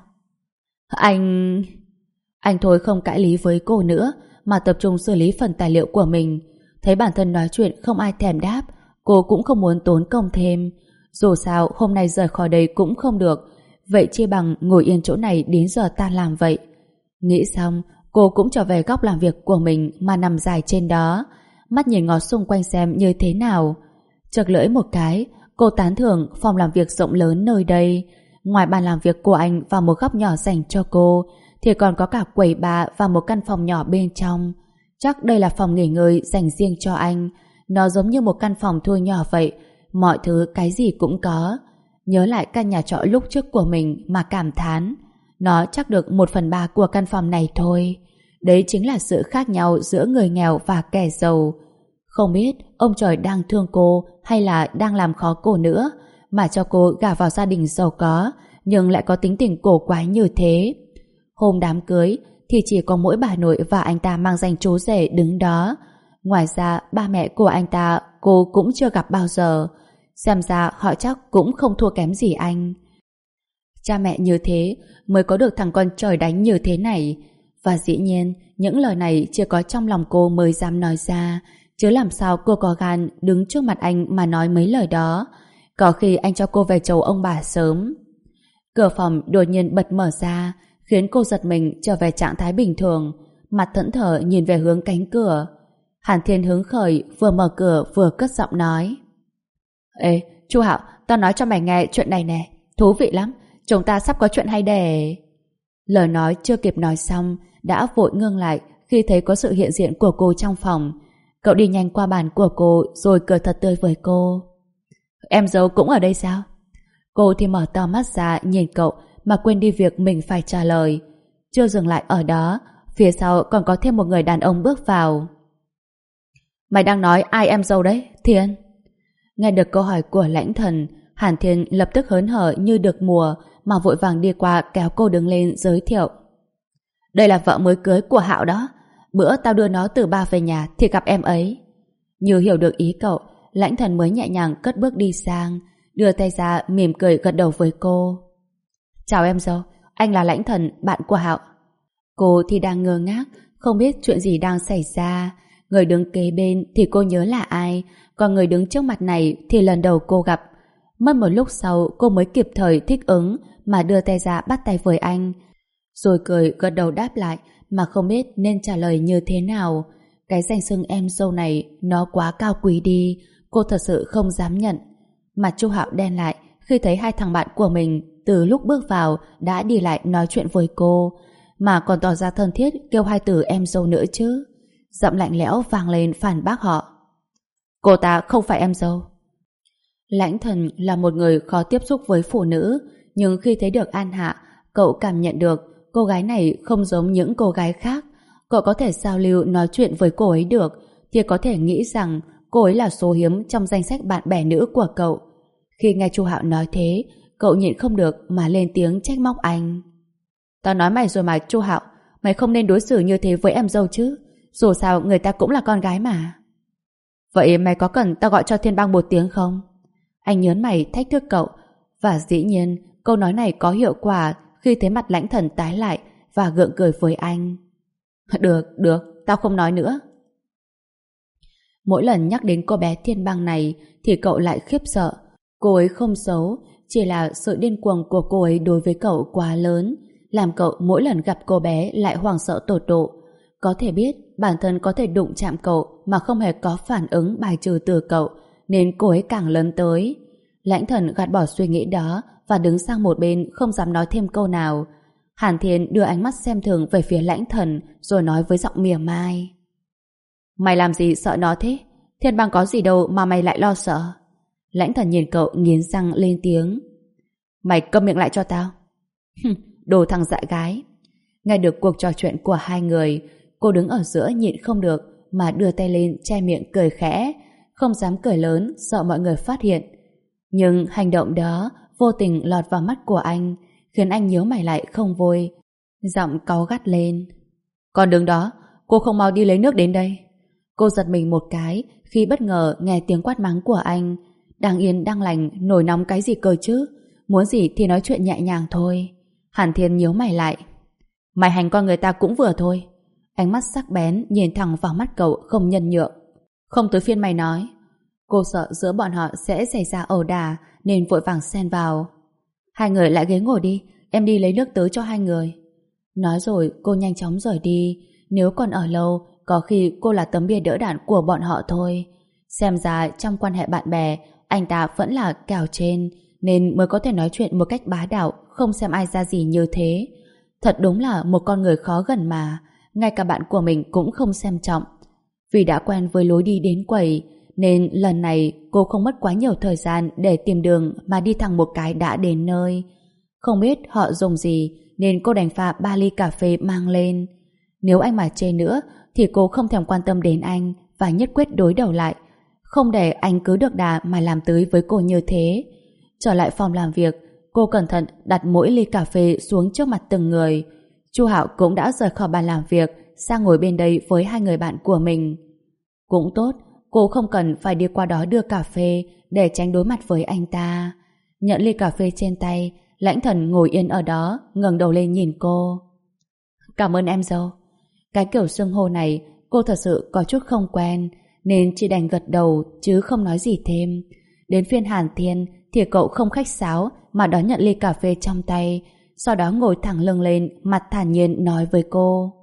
Anh thôi không cãi lý với cô nữa, mà tập trung xử lý phần tài liệu của mình. Thấy bản thân nói chuyện không ai thèm đáp, cô cũng không muốn tốn công thêm. Dù sao hôm nay rời khỏi đây cũng không được, vậy chi bằng ngồi yên chỗ này đến giờ tan làm vậy. Nghĩ xong, cô cũng trở về góc làm việc của mình mà nằm dài trên đó, mắt nhìn ngó xung quanh xem như thế nào. Chật lưỡi một cái, cô tán thưởng phòng làm việc rộng lớn nơi đây. Ngoài bàn làm việc của anh và một góc nhỏ dành cho cô, thì còn có cả quầy bar và một căn phòng nhỏ bên trong. Chắc đây là phòng nghỉ ngơi dành riêng cho anh. Nó giống như một căn phòng thu nhỏ vậy, mọi thứ cái gì cũng có. Nhớ lại căn nhà trọ lúc trước của mình mà cảm thán, nó chắc được 1/3 của căn phòng này thôi. Đấy chính là sự khác nhau giữa người nghèo và kẻ giàu. Không biết ông trời đang thương cô hay là đang làm khó cô nữa, mà cho cô gả vào gia đình giàu có nhưng lại có tính tình cổ quái như thế. Hôm đám cưới thì chỉ có mỗi bà nội và anh ta mang danh chú rể đứng đó. Ngoài ra, ba mẹ của anh ta cô cũng chưa gặp bao giờ. Xem ra họ chắc cũng không thua kém gì anh. Cha mẹ như thế mới có được thằng con trời đánh như thế này. Và dĩ nhiên, những lời này chỉ có trong lòng cô mới dám nói ra, chứ làm sao cô có gan đứng trước mặt anh mà nói mấy lời đó. Có khi anh cho cô về chầu ông bà sớm. Cửa phòng đột nhiên bật mở ra, khiến cô giật mình trở về trạng thái bình thường, mặt thẫn thờ nhìn về hướng cánh cửa. Hàn Thiên hứng khởi vừa mở cửa vừa cất giọng nói: Ê, Chu Hạo, tao nói cho mày nghe chuyện này nè, thú vị lắm, chúng ta sắp có chuyện hay để... Lời nói chưa kịp nói xong, đã vội ngưng lại khi thấy có sự hiện diện của cô trong phòng. Cậu đi nhanh qua bàn của cô rồi cười thật tươi với cô. Em dâu cũng ở đây sao? Cô thì mở to mắt ra nhìn cậu mà quên đi việc mình phải trả lời. Chưa dừng lại ở đó, phía sau còn có thêm một người đàn ông bước vào. Mày đang nói ai em dâu đấy, Thiên? Nghe được câu hỏi của Lãnh Thần, Hàn Thiên lập tức hớn hở như được mùa mà vội vàng đi qua kéo cô đứng lên giới thiệu. Đây là vợ mới cưới của Hạo đó. Bữa tao đưa nó từ ba về nhà thì gặp em ấy. Như hiểu được ý cậu, Lãnh Thần mới nhẹ nhàng cất bước đi sang, đưa tay ra mỉm cười gật đầu với cô. Chào em dâu, anh là Lãnh Thần, bạn của Hạo. Cô thì đang ngơ ngác, không biết chuyện gì đang xảy ra. Người đứng kế bên thì cô nhớ là ai, còn người đứng trước mặt này thì lần đầu cô gặp. Mất một lúc sau cô mới kịp thời thích ứng mà đưa tay ra bắt tay với anh, rồi cười gật đầu đáp lại mà không biết nên trả lời như thế nào. Cái danh xưng em dâu này nó quá cao quý đi, cô thật sự không dám nhận. Mặt Chu Hạo đen lại khi thấy hai thằng bạn của mình từ lúc bước vào đã đi lại nói chuyện với cô, mà còn tỏ ra thân thiết kêu hai từ em dâu nữa chứ. Giọng lạnh lẽo vang lên phản bác họ. Cô ta không phải em dâu. Lãnh Thần là một người khó tiếp xúc với phụ nữ, nhưng khi thấy được An Hạ, cậu cảm nhận được cô gái này không giống những cô gái khác. Cậu có thể giao lưu nói chuyện với cô ấy được, thì có thể nghĩ rằng cô ấy là số hiếm trong danh sách bạn bè nữ của cậu. Khi nghe Chu Hạo nói thế, cậu nhịn không được mà lên tiếng trách móc anh. Tao nói mày rồi mà Chu Hạo, mày không nên đối xử như thế với em dâu chứ. Dù sao người ta cũng là con gái mà. Vậy mày có cần tao gọi cho Thiên Bang một tiếng không? Anh nhớn mày thách thức cậu, và dĩ nhiên câu nói này có hiệu quả khi thấy mặt Lãnh Thần tái lại và gượng cười với anh. Được, tao không nói nữa. Mỗi lần nhắc đến cô bé Thiên Bang này thì cậu lại khiếp sợ. Cô ấy không xấu, chỉ là sự điên cuồng của cô ấy đối với cậu quá lớn, làm cậu mỗi lần gặp cô bé lại hoảng sợ tột độ. Có thể biết bản thân có thể đụng chạm cậu mà không hề có phản ứng bài trừ từ cậu, nên cô ấy càng lớn tới. Lãnh Thần gạt bỏ suy nghĩ đó và đứng sang một bên không dám nói thêm câu nào. Hàn Thiên đưa ánh mắt xem thường về phía Lãnh Thần rồi nói với giọng mỉa mai. Mày làm gì sợ nó thế? Thiên Bang có gì đâu mà mày lại lo sợ? Lãnh Thần nhìn cậu nghiến răng lên tiếng. Mày câm miệng lại cho tao. Đồ thằng dại gái. Nghe được cuộc trò chuyện của hai người, cô đứng ở giữa nhịn không được mà đưa tay lên che miệng cười khẽ, không dám cười lớn sợ mọi người phát hiện. Nhưng hành động đó vô tình lọt vào mắt của anh, khiến anh nhíu mày lại không vui, giọng cáu gắt lên. Còn đứng đó, cô không mau đi lấy nước đến đây. Cô giật mình một cái khi bất ngờ nghe tiếng quát mắng của anh. Đang yên đang lành nổi nóng cái gì cơ chứ? Muốn gì thì nói chuyện nhẹ nhàng thôi. Hàn Thiên nhíu mày lại. Mày hành con người ta cũng vừa thôi. Ánh mắt sắc bén nhìn thẳng vào mắt cậu không nhân nhượng. Không tới phiên mày nói. Cô sợ giữa bọn họ sẽ xảy ra ẩu đả nên vội vàng xen vào. Hai người lại ghế ngồi đi, em đi lấy nước tới cho hai người. Nói rồi cô nhanh chóng rời đi. Nếu còn ở lâu có khi cô là tấm bia đỡ đạn của bọn họ thôi. Xem ra trong quan hệ bạn bè anh ta vẫn là kèo trên, nên mới có thể nói chuyện một cách bá đạo, không xem ai ra gì như thế. Thật đúng là một con người khó gần mà, ngay cả bạn của mình cũng không xem trọng. Vì đã quen với lối đi đến quầy, nên lần này cô không mất quá nhiều thời gian để tìm đường mà đi thẳng một cái đã đến nơi. Không biết họ dùng gì nên cô đành pha 3 ly cà phê mang lên. Nếu anh mà chê nữa thì cô không thèm quan tâm đến anh và nhất quyết đối đầu lại, không để anh cứ được đà mà làm tới với cô như thế. Trở lại phòng làm việc, cô cẩn thận đặt mỗi ly cà phê xuống trước mặt từng người. Chu Hạo cũng đã rời khỏi bàn làm việc sang ngồi bên đây với hai người bạn của mình. Cũng tốt, cô không cần phải đi qua đó đưa cà phê để tránh đối mặt với anh ta. Nhận ly cà phê trên tay, Lãnh Thần ngồi yên ở đó, ngẩng đầu lên nhìn cô. Cảm ơn em dâu. Cái kiểu xưng hô này cô thật sự có chút không quen, nên chỉ đành gật đầu chứ không nói gì thêm. Đến phiên Hàn Thiên thì cậu không khách sáo mà đón nhận ly cà phê trong tay, sau đó ngồi thẳng lưng lên, mặt thản nhiên nói với cô.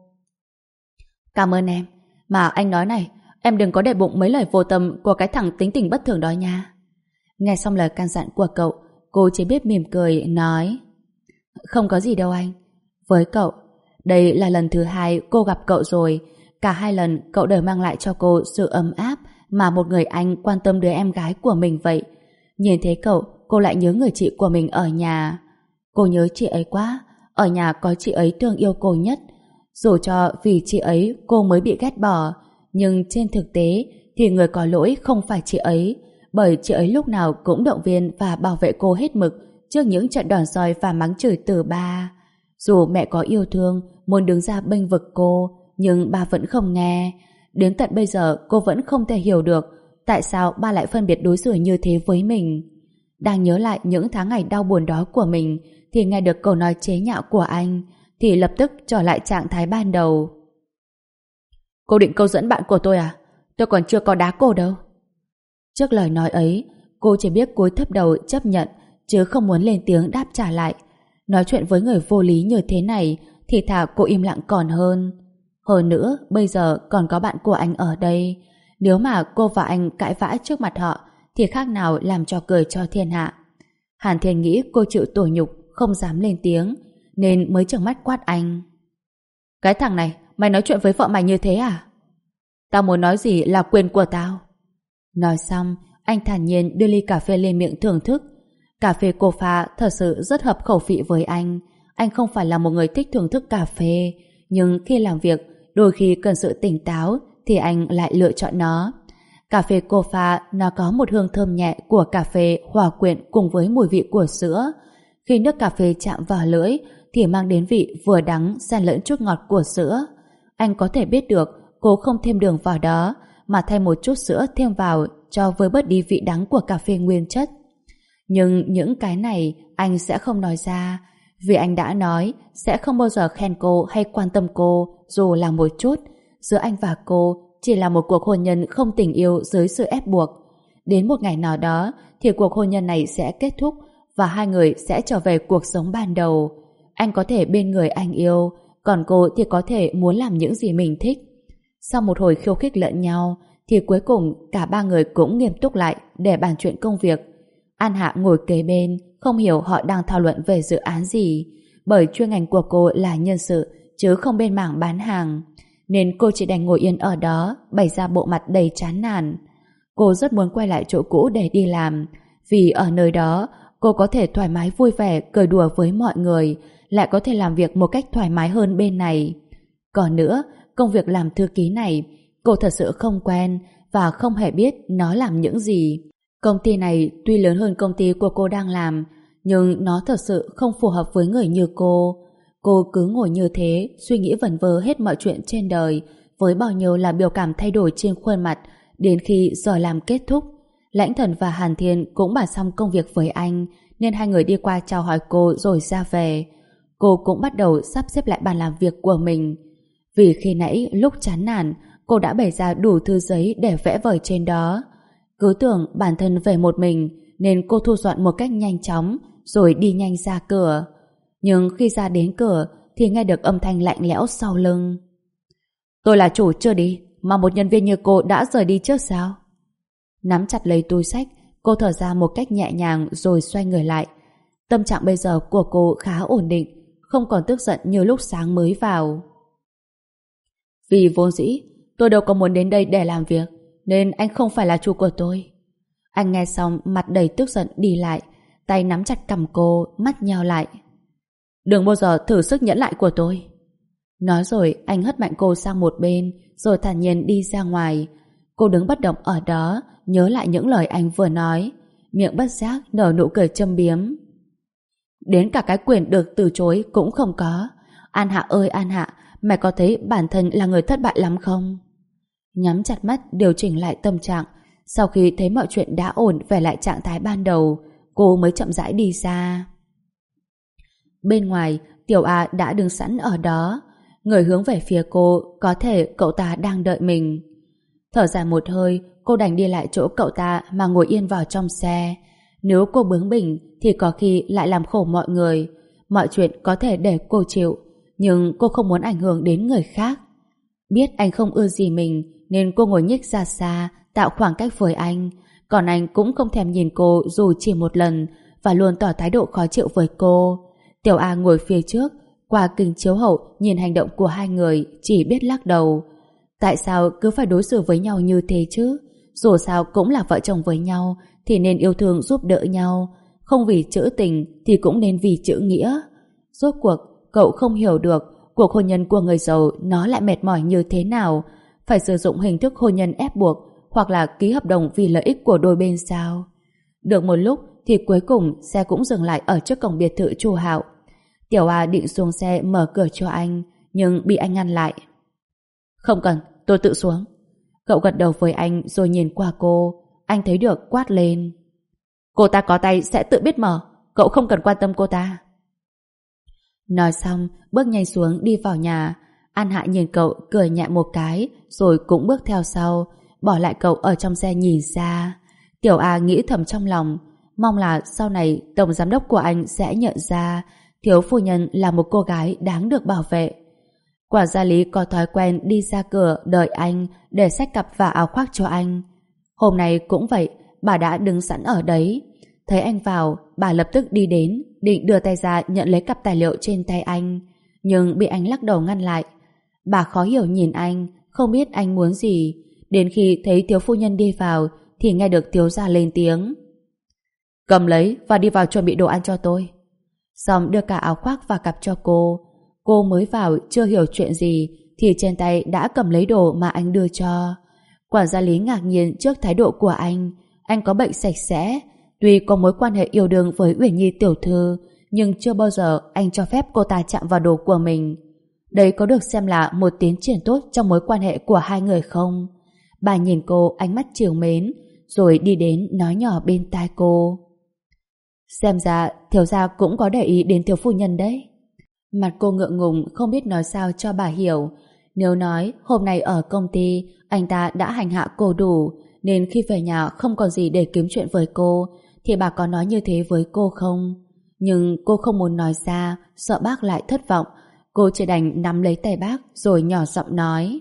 Cảm ơn em. Mà anh nói này, em đừng có để bụng mấy lời vô tâm của cái thằng tính tình bất thường đó nha. Nghe xong lời căn dặn của cậu, cô chỉ biết mỉm cười nói: Không có gì đâu anh. Với cậu, đây là lần thứ 2 cô gặp cậu rồi. Cả 2 lần cậu đều mang lại cho cô sự ấm áp mà một người anh quan tâm đứa em gái của mình vậy. Nhìn thấy cậu, cô lại nhớ người chị của mình ở nhà. Cô nhớ chị ấy quá. Ở nhà có chị ấy thương yêu cô nhất. Dù cho vì chị ấy cô mới bị ghét bỏ, nhưng trên thực tế thì người có lỗi không phải chị ấy, bởi chị ấy lúc nào cũng động viên và bảo vệ cô hết mực trước những trận đòn roi và mắng chửi từ ba. Dù mẹ có yêu thương, muốn đứng ra bênh vực cô, nhưng ba vẫn không nghe. Đến tận bây giờ cô vẫn không thể hiểu được tại sao ba lại phân biệt đối xử như thế với mình. Đang nhớ lại những tháng ngày đau buồn đó của mình, thì nghe được câu nói chế nhạo của anh, thì lập tức trở lại trạng thái ban đầu. Cô định câu dẫn bạn của tôi à? Tôi còn chưa có đá cô đâu. Trước lời nói ấy, cô chỉ biết cúi thấp đầu chấp nhận, chứ không muốn lên tiếng đáp trả lại. Nói chuyện với người vô lý như thế này thì thà cô im lặng còn hơn. Hơn nữa, bây giờ còn có bạn của anh ở đây. Nếu mà cô và anh cãi vã trước mặt họ thì khác nào làm trò cười cho thiên hạ. Hàn Thiên nghĩ cô chịu tủi nhục, không dám lên tiếng, nên mới trợn mắt quát anh. Cái thằng này, mày nói chuyện với vợ mày như thế à? Tao muốn nói gì là quyền của tao. Nói xong, anh thản nhiên đưa ly cà phê lên miệng thưởng thức. Cà phê cô pha thật sự rất hợp khẩu vị với anh. Anh không phải là một người thích thưởng thức cà phê, nhưng khi làm việc, đôi khi cần sự tỉnh táo thì anh lại lựa chọn nó. Cà phê cô pha nó có một hương thơm nhẹ của cà phê hòa quyện cùng với mùi vị của sữa. Khi nước cà phê chạm vào lưỡi thì mang đến vị vừa đắng xen lẫn chút ngọt của sữa. Anh có thể biết được cô không thêm đường vào đó, mà thay một chút sữa thêm vào cho với bớt đi vị đắng của cà phê nguyên chất. Nhưng những cái này anh sẽ không nói ra, vì anh đã nói sẽ không bao giờ khen cô hay quan tâm cô dù là một chút. Giữa anh và cô chỉ là một cuộc hôn nhân không tình yêu dưới sự ép buộc. Đến một ngày nào đó thì cuộc hôn nhân này sẽ kết thúc và hai người sẽ trở về cuộc sống ban đầu. Anh có thể bên người anh yêu, còn cô thì có thể muốn làm những gì mình thích. Sau một hồi khiêu khích lẫn nhau thì cuối cùng cả ba người cũng nghiêm túc lại để bàn chuyện công việc. An Hạ ngồi kế bên, không hiểu họ đang thảo luận về dự án gì, bởi chuyên ngành của cô là nhân sự chứ không bên mảng bán hàng, nên cô chỉ đành ngồi yên ở đó bày ra bộ mặt đầy chán nản. Cô rất muốn quay lại chỗ cũ để đi làm, vì ở nơi đó cô có thể thoải mái vui vẻ cười đùa với mọi người, lại có thể làm việc một cách thoải mái hơn bên này. Còn nữa, công việc làm thư ký này cô thật sự không quen và không hề biết nó làm những gì. Công ty này tuy lớn hơn công ty của cô đang làm, nhưng nó thật sự không phù hợp với người như cô. Cô cứ ngồi như thế, suy nghĩ vẩn vơ hết mọi chuyện trên đời, với bao nhiêu là biểu cảm thay đổi trên khuôn mặt, đến khi giờ làm kết thúc. Lãnh Thần và Hàn Thiên cũng bàn xong công việc với anh, nên hai người đi qua chào hỏi cô rồi ra về. Cô cũng bắt đầu sắp xếp lại bàn làm việc của mình. Vì khi nãy lúc chán nản, cô đã bày ra đủ thư giấy để vẽ vời trên đó. Cứ tưởng bản thân về một mình nên cô thu dọn một cách nhanh chóng rồi đi nhanh ra cửa. Nhưng khi ra đến cửa thì nghe được âm thanh lạnh lẽo sau lưng. Tôi là chủ chưa đi mà một nhân viên như cô đã rời đi trước sao? Nắm chặt lấy túi xách, cô thở ra một cách nhẹ nhàng rồi xoay người lại. Tâm trạng bây giờ của cô khá ổn định, không còn tức giận như lúc sáng mới vào. Vì vốn dĩ tôi đâu có muốn đến đây để làm việc, nên anh không phải là chủ của tôi. Anh nghe xong mặt đầy tức giận đi lại, tay nắm chặt cằm cô, mắt nheo lại. Đừng bao giờ thử sức nhẫn lại của tôi. Nói rồi anh hất mạnh cô sang một bên, rồi thản nhiên đi ra ngoài. Cô đứng bất động ở đó, nhớ lại những lời anh vừa nói, miệng bất giác nở nụ cười châm biếm. Đến cả cái quyền được từ chối cũng không có. An Hạ ơi An Hạ, mày có thấy bản thân là người thất bại lắm không? Nhắm chặt mắt điều chỉnh lại tâm trạng. Sau khi thấy mọi chuyện đã ổn về lại trạng thái ban đầu, cô mới chậm rãi đi ra. Bên ngoài, Tiểu A đã đứng sẵn ở đó. Người hướng về phía cô, có thể cậu ta đang đợi mình. Thở dài một hơi, cô đành đi lại chỗ cậu ta mà ngồi yên vào trong xe. Nếu cô bướng bỉnh thì có khi lại làm khổ mọi người. Mọi chuyện có thể để cô chịu, nhưng cô không muốn ảnh hưởng đến người khác. Biết anh không ưa gì mình nên cô ngồi nhích ra xa, tạo khoảng cách với anh. Còn anh cũng không thèm nhìn cô dù chỉ một lần, và luôn tỏ thái độ khó chịu với cô. Tiểu A ngồi phía trước, qua kính chiếu hậu nhìn hành động của hai người, chỉ biết lắc đầu. Tại sao cứ phải đối xử với nhau như thế chứ? Dù sao cũng là vợ chồng với nhau thì nên yêu thương giúp đỡ nhau. Không vì chữ tình thì cũng nên vì chữ nghĩa. Rốt cuộc cậu không hiểu được cuộc hôn nhân của người giàu nó lại mệt mỏi như thế nào. Phải sử dụng hình thức hôn nhân ép buộc hoặc là ký hợp đồng vì lợi ích của đôi bên sao? Được một lúc thì cuối cùng xe cũng dừng lại ở trước cổng biệt thự Chu Hạo. Tiểu A định xuống xe mở cửa cho anh, nhưng bị anh ngăn lại. Không cần, tôi tự xuống. Cậu gật đầu với anh rồi nhìn qua cô. Anh thấy được quát lên. Cô ta có tay sẽ tự biết mở, cậu không cần quan tâm cô ta. Nói xong, bước nhanh xuống đi vào nhà. An Hạ nhìn cậu cười nhẹ một cái, rồi cũng bước theo sau, bỏ lại cậu ở trong xe nhìn ra. Tiểu A nghĩ thầm trong lòng, mong là sau này tổng giám đốc của anh sẽ nhận ra thiếu phu nhân là một cô gái đáng được bảo vệ. Quản gia Lý có thói quen đi ra cửa đợi anh để xách cặp và áo khoác cho anh. Hôm nay cũng vậy, bà đã đứng sẵn ở đấy. Thấy anh vào, bà lập tức đi đến, định đưa tay ra nhận lấy cặp tài liệu trên tay anh, nhưng bị anh lắc đầu ngăn lại. Bà khó hiểu nhìn anh, không biết anh muốn gì. Đến khi thấy thiếu phu nhân đi vào thì nghe được thiếu gia lên tiếng. Cầm lấy và đi vào chuẩn bị đồ ăn cho tôi. Xong đưa cả áo khoác và cặp cho cô. Cô mới vào chưa hiểu chuyện gì thì trên tay đã cầm lấy đồ mà anh đưa cho. Quản gia Lý ngạc nhiên trước thái độ của anh. Anh có bệnh sạch sẽ. Tuy có mối quan hệ yêu đương với Uyển Nhi tiểu thư, nhưng chưa bao giờ anh cho phép cô ta chạm vào đồ của mình. Đây có được xem là một tiến triển tốt trong mối quan hệ của hai người không? Bà nhìn cô ánh mắt trìu mến, rồi đi đến nói nhỏ bên tai cô. Xem ra thiếu gia cũng có để ý đến thiếu phu nhân đấy. Mặt cô ngượng ngùng không biết nói sao cho bà hiểu. Nếu nói hôm nay ở công ty anh ta đã hành hạ cô đủ, nên khi về nhà không còn gì để kiếm chuyện với cô, thì bà có nói như thế với cô không? Nhưng cô không muốn nói ra, sợ bác lại thất vọng. Cô chỉ đành nắm lấy tay bác rồi nhỏ giọng nói.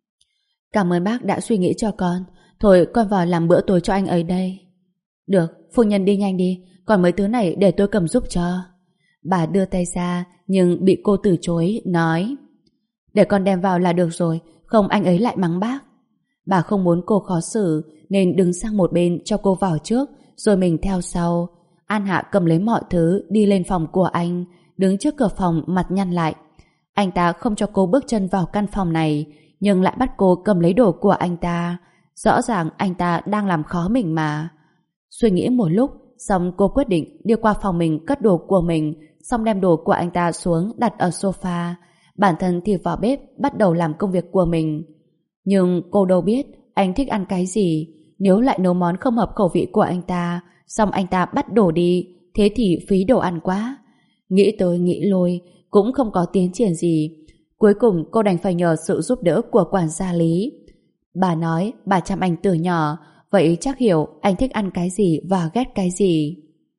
Cảm ơn bác đã suy nghĩ cho con. Thôi con vào làm bữa tối cho anh ấy đây. Được, phu nhân đi nhanh đi, còn mấy thứ này để tôi cầm giúp cho. Bà đưa tay ra nhưng bị cô từ chối, nói. Để con đem vào là được rồi, không anh ấy lại mắng bác. Bà không muốn cô khó xử nên đứng sang một bên cho cô vào trước, rồi mình theo sau. An Hạ cầm lấy mọi thứ đi lên phòng của anh, đứng trước cửa phòng mặt nhăn lại. Anh ta không cho cô bước chân vào căn phòng này, nhưng lại bắt cô cầm lấy đồ của anh ta. Rõ ràng anh ta đang làm khó mình mà. Suy nghĩ một lúc, xong cô quyết định đi qua phòng mình cất đồ của mình, xong đem đồ của anh ta xuống đặt ở sofa. Bản thân thì vào bếp bắt đầu làm công việc của mình. Nhưng cô đâu biết anh thích ăn cái gì. Nếu lại nấu món không hợp khẩu vị của anh ta, xong anh ta bắt đổ đi, thế thì phí đồ ăn quá. Nghĩ tới nghĩ lui cũng không có tiến triển gì. Cuối cùng cô đành phải nhờ sự giúp đỡ của quản gia Lý. Bà nói bà chăm anh từ nhỏ, vậy chắc hiểu anh thích ăn cái gì và ghét cái gì.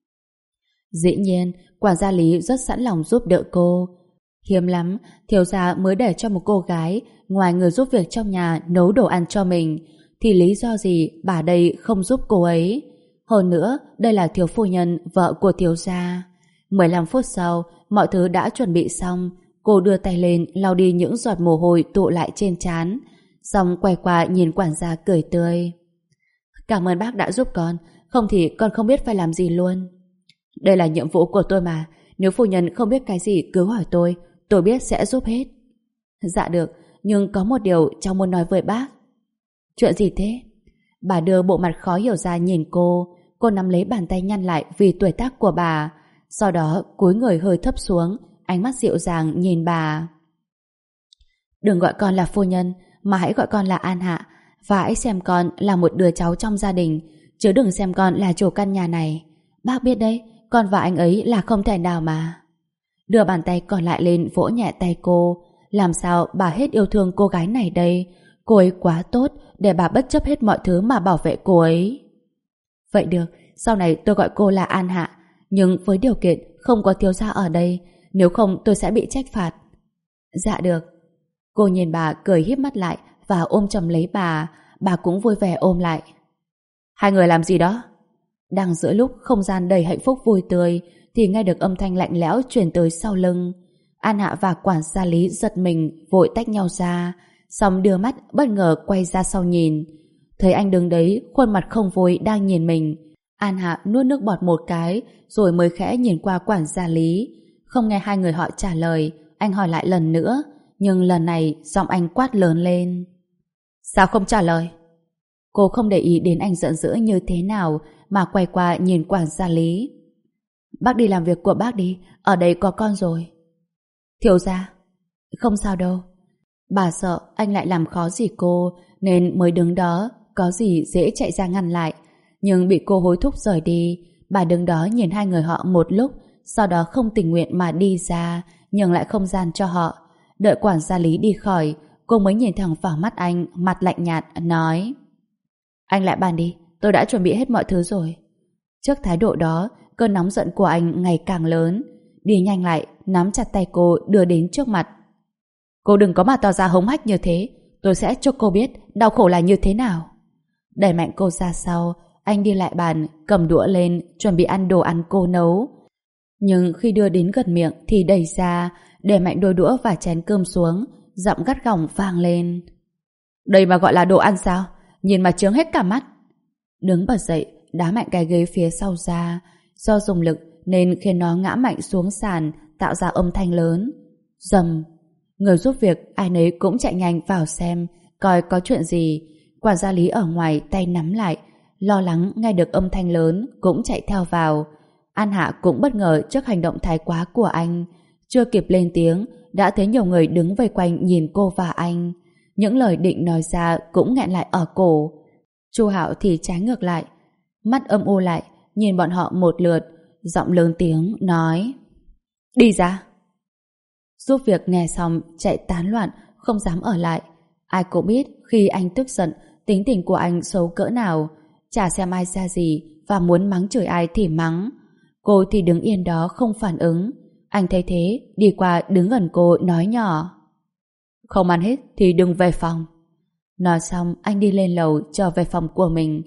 Dĩ nhiên quản gia Lý rất sẵn lòng giúp đỡ cô. Hiếm lắm thiếu gia mới để cho một cô gái ngoài người giúp việc trong nhà nấu đồ ăn cho mình, thì lý do gì bà đây không giúp cô ấy. Hơn nữa đây là thiếu phu nhân, vợ của thiếu gia. 15 phút sau mọi thứ đã chuẩn bị xong. Cô đưa tay lên lau đi những giọt mồ hôi tụ lại trên trán, xong quay qua nhìn quản gia cười tươi. Cảm ơn bác đã giúp con, không thì con không biết phải làm gì luôn. Đây là nhiệm vụ của tôi mà, nếu phu nhân không biết cái gì cứ hỏi tôi biết sẽ giúp hết. Dạ được, nhưng có một điều cháu muốn nói với bác. Chuyện gì thế? Bà đưa bộ mặt khó hiểu ra nhìn cô nắm lấy bàn tay nhăn lại vì tuổi tác của bà, sau đó cúi người hơi thấp xuống, ánh mắt dịu dàng nhìn bà. Đừng gọi con là phu nhân, mà hãy gọi con là An Hạ. Và hãy xem con là một đứa cháu trong gia đình, chứ đừng xem con là chủ căn nhà này. Bác biết đấy, con và anh ấy là không thể nào mà. Đưa bàn tay còn lại lên vỗ nhẹ tay cô. Làm sao bà hết yêu thương cô gái này đây? Cô ấy quá tốt để bà bất chấp hết mọi thứ mà bảo vệ cô ấy. Vậy được, sau này tôi gọi cô là An Hạ, nhưng với điều kiện không có thiếu gia ở đây, nếu không tôi sẽ bị trách phạt. Dạ được. Cô nhìn bà cười híp mắt lại và ôm chầm lấy bà cũng vui vẻ ôm lại. Hai người làm gì đó? Đang giữa lúc không gian đầy hạnh phúc vui tươi thì nghe được âm thanh lạnh lẽo truyền tới sau lưng. An Hạ và quản gia Lý giật mình vội tách nhau ra, xong đưa mắt bất ngờ quay ra sau nhìn. Thấy anh đứng đấy, khuôn mặt không vui đang nhìn mình. An Hạ nuốt nước bọt một cái rồi mới khẽ nhìn qua quản gia Lý. Không nghe hai người họ trả lời, anh hỏi lại lần nữa, nhưng lần này giọng anh quát lớn lên. Sao không trả lời? Cô không để ý đến anh giận dữ như thế nào mà quay qua nhìn quản gia Lý. Bác đi làm việc của bác đi, ở đây có con rồi. Thiếu gia. Không sao đâu. Bà sợ anh lại làm khó gì cô nên mới đứng đó, có gì dễ chạy ra ngăn lại. Nhưng bị cô hối thúc rời đi. Bà đứng đó nhìn hai người họ một lúc, sau đó không tình nguyện mà đi ra, nhường lại không gian cho họ. Đợi quản gia Lý đi khỏi, cô mới nhìn thẳng vào mắt anh, mặt lạnh nhạt, nói: Anh lại bàn đi, tôi đã chuẩn bị hết mọi thứ rồi. Trước thái độ đó, cơn nóng giận của anh ngày càng lớn. Đi nhanh lại, nắm chặt tay cô đưa đến trước mặt. Cô đừng có mà tỏ ra hống hách như thế, tôi sẽ cho cô biết đau khổ là như thế nào. Đẩy mạnh cô ra sau, anh đi lại bàn, cầm đũa lên, chuẩn bị ăn đồ ăn cô nấu. Nhưng khi đưa đến gần miệng thì đẩy ra, để mạnh đôi đũa và chén cơm xuống, giọng gắt gỏng vang lên. Đây mà gọi là đồ ăn sao? Nhìn mà chướng hết cả mắt. Đứng bật dậy, đá mạnh cái ghế phía sau ra. Do dùng lực nên khiến nó ngã mạnh xuống sàn, tạo ra âm thanh lớn. Rầm. Người giúp việc ai nấy cũng chạy nhanh vào xem coi có chuyện gì. Quản gia Lý ở ngoài tay nắm lại, lo lắng nghe được âm thanh lớn cũng chạy theo vào. An Hạ cũng bất ngờ trước hành động thái quá của anh. Chưa kịp lên tiếng đã thấy nhiều người đứng vây quanh nhìn cô và anh. Những lời định nói ra cũng nghẹn lại ở cổ. Chu Hạo thì trái ngược lại, mắt âm u lại nhìn bọn họ một lượt, giọng lớn tiếng nói: Đi ra. Giúp việc nghe xong chạy tán loạn, không dám ở lại. Ai cũng biết khi anh tức giận, tính tình của anh xấu cỡ nào, chả xem ai ra gì và muốn mắng chửi ai thì mắng. Cô thì đứng yên đó không phản ứng. Anh thấy thế, đi qua đứng gần cô nói nhỏ: Không ăn hết thì đừng về phòng. Nói xong anh đi lên lầu trở về phòng của mình.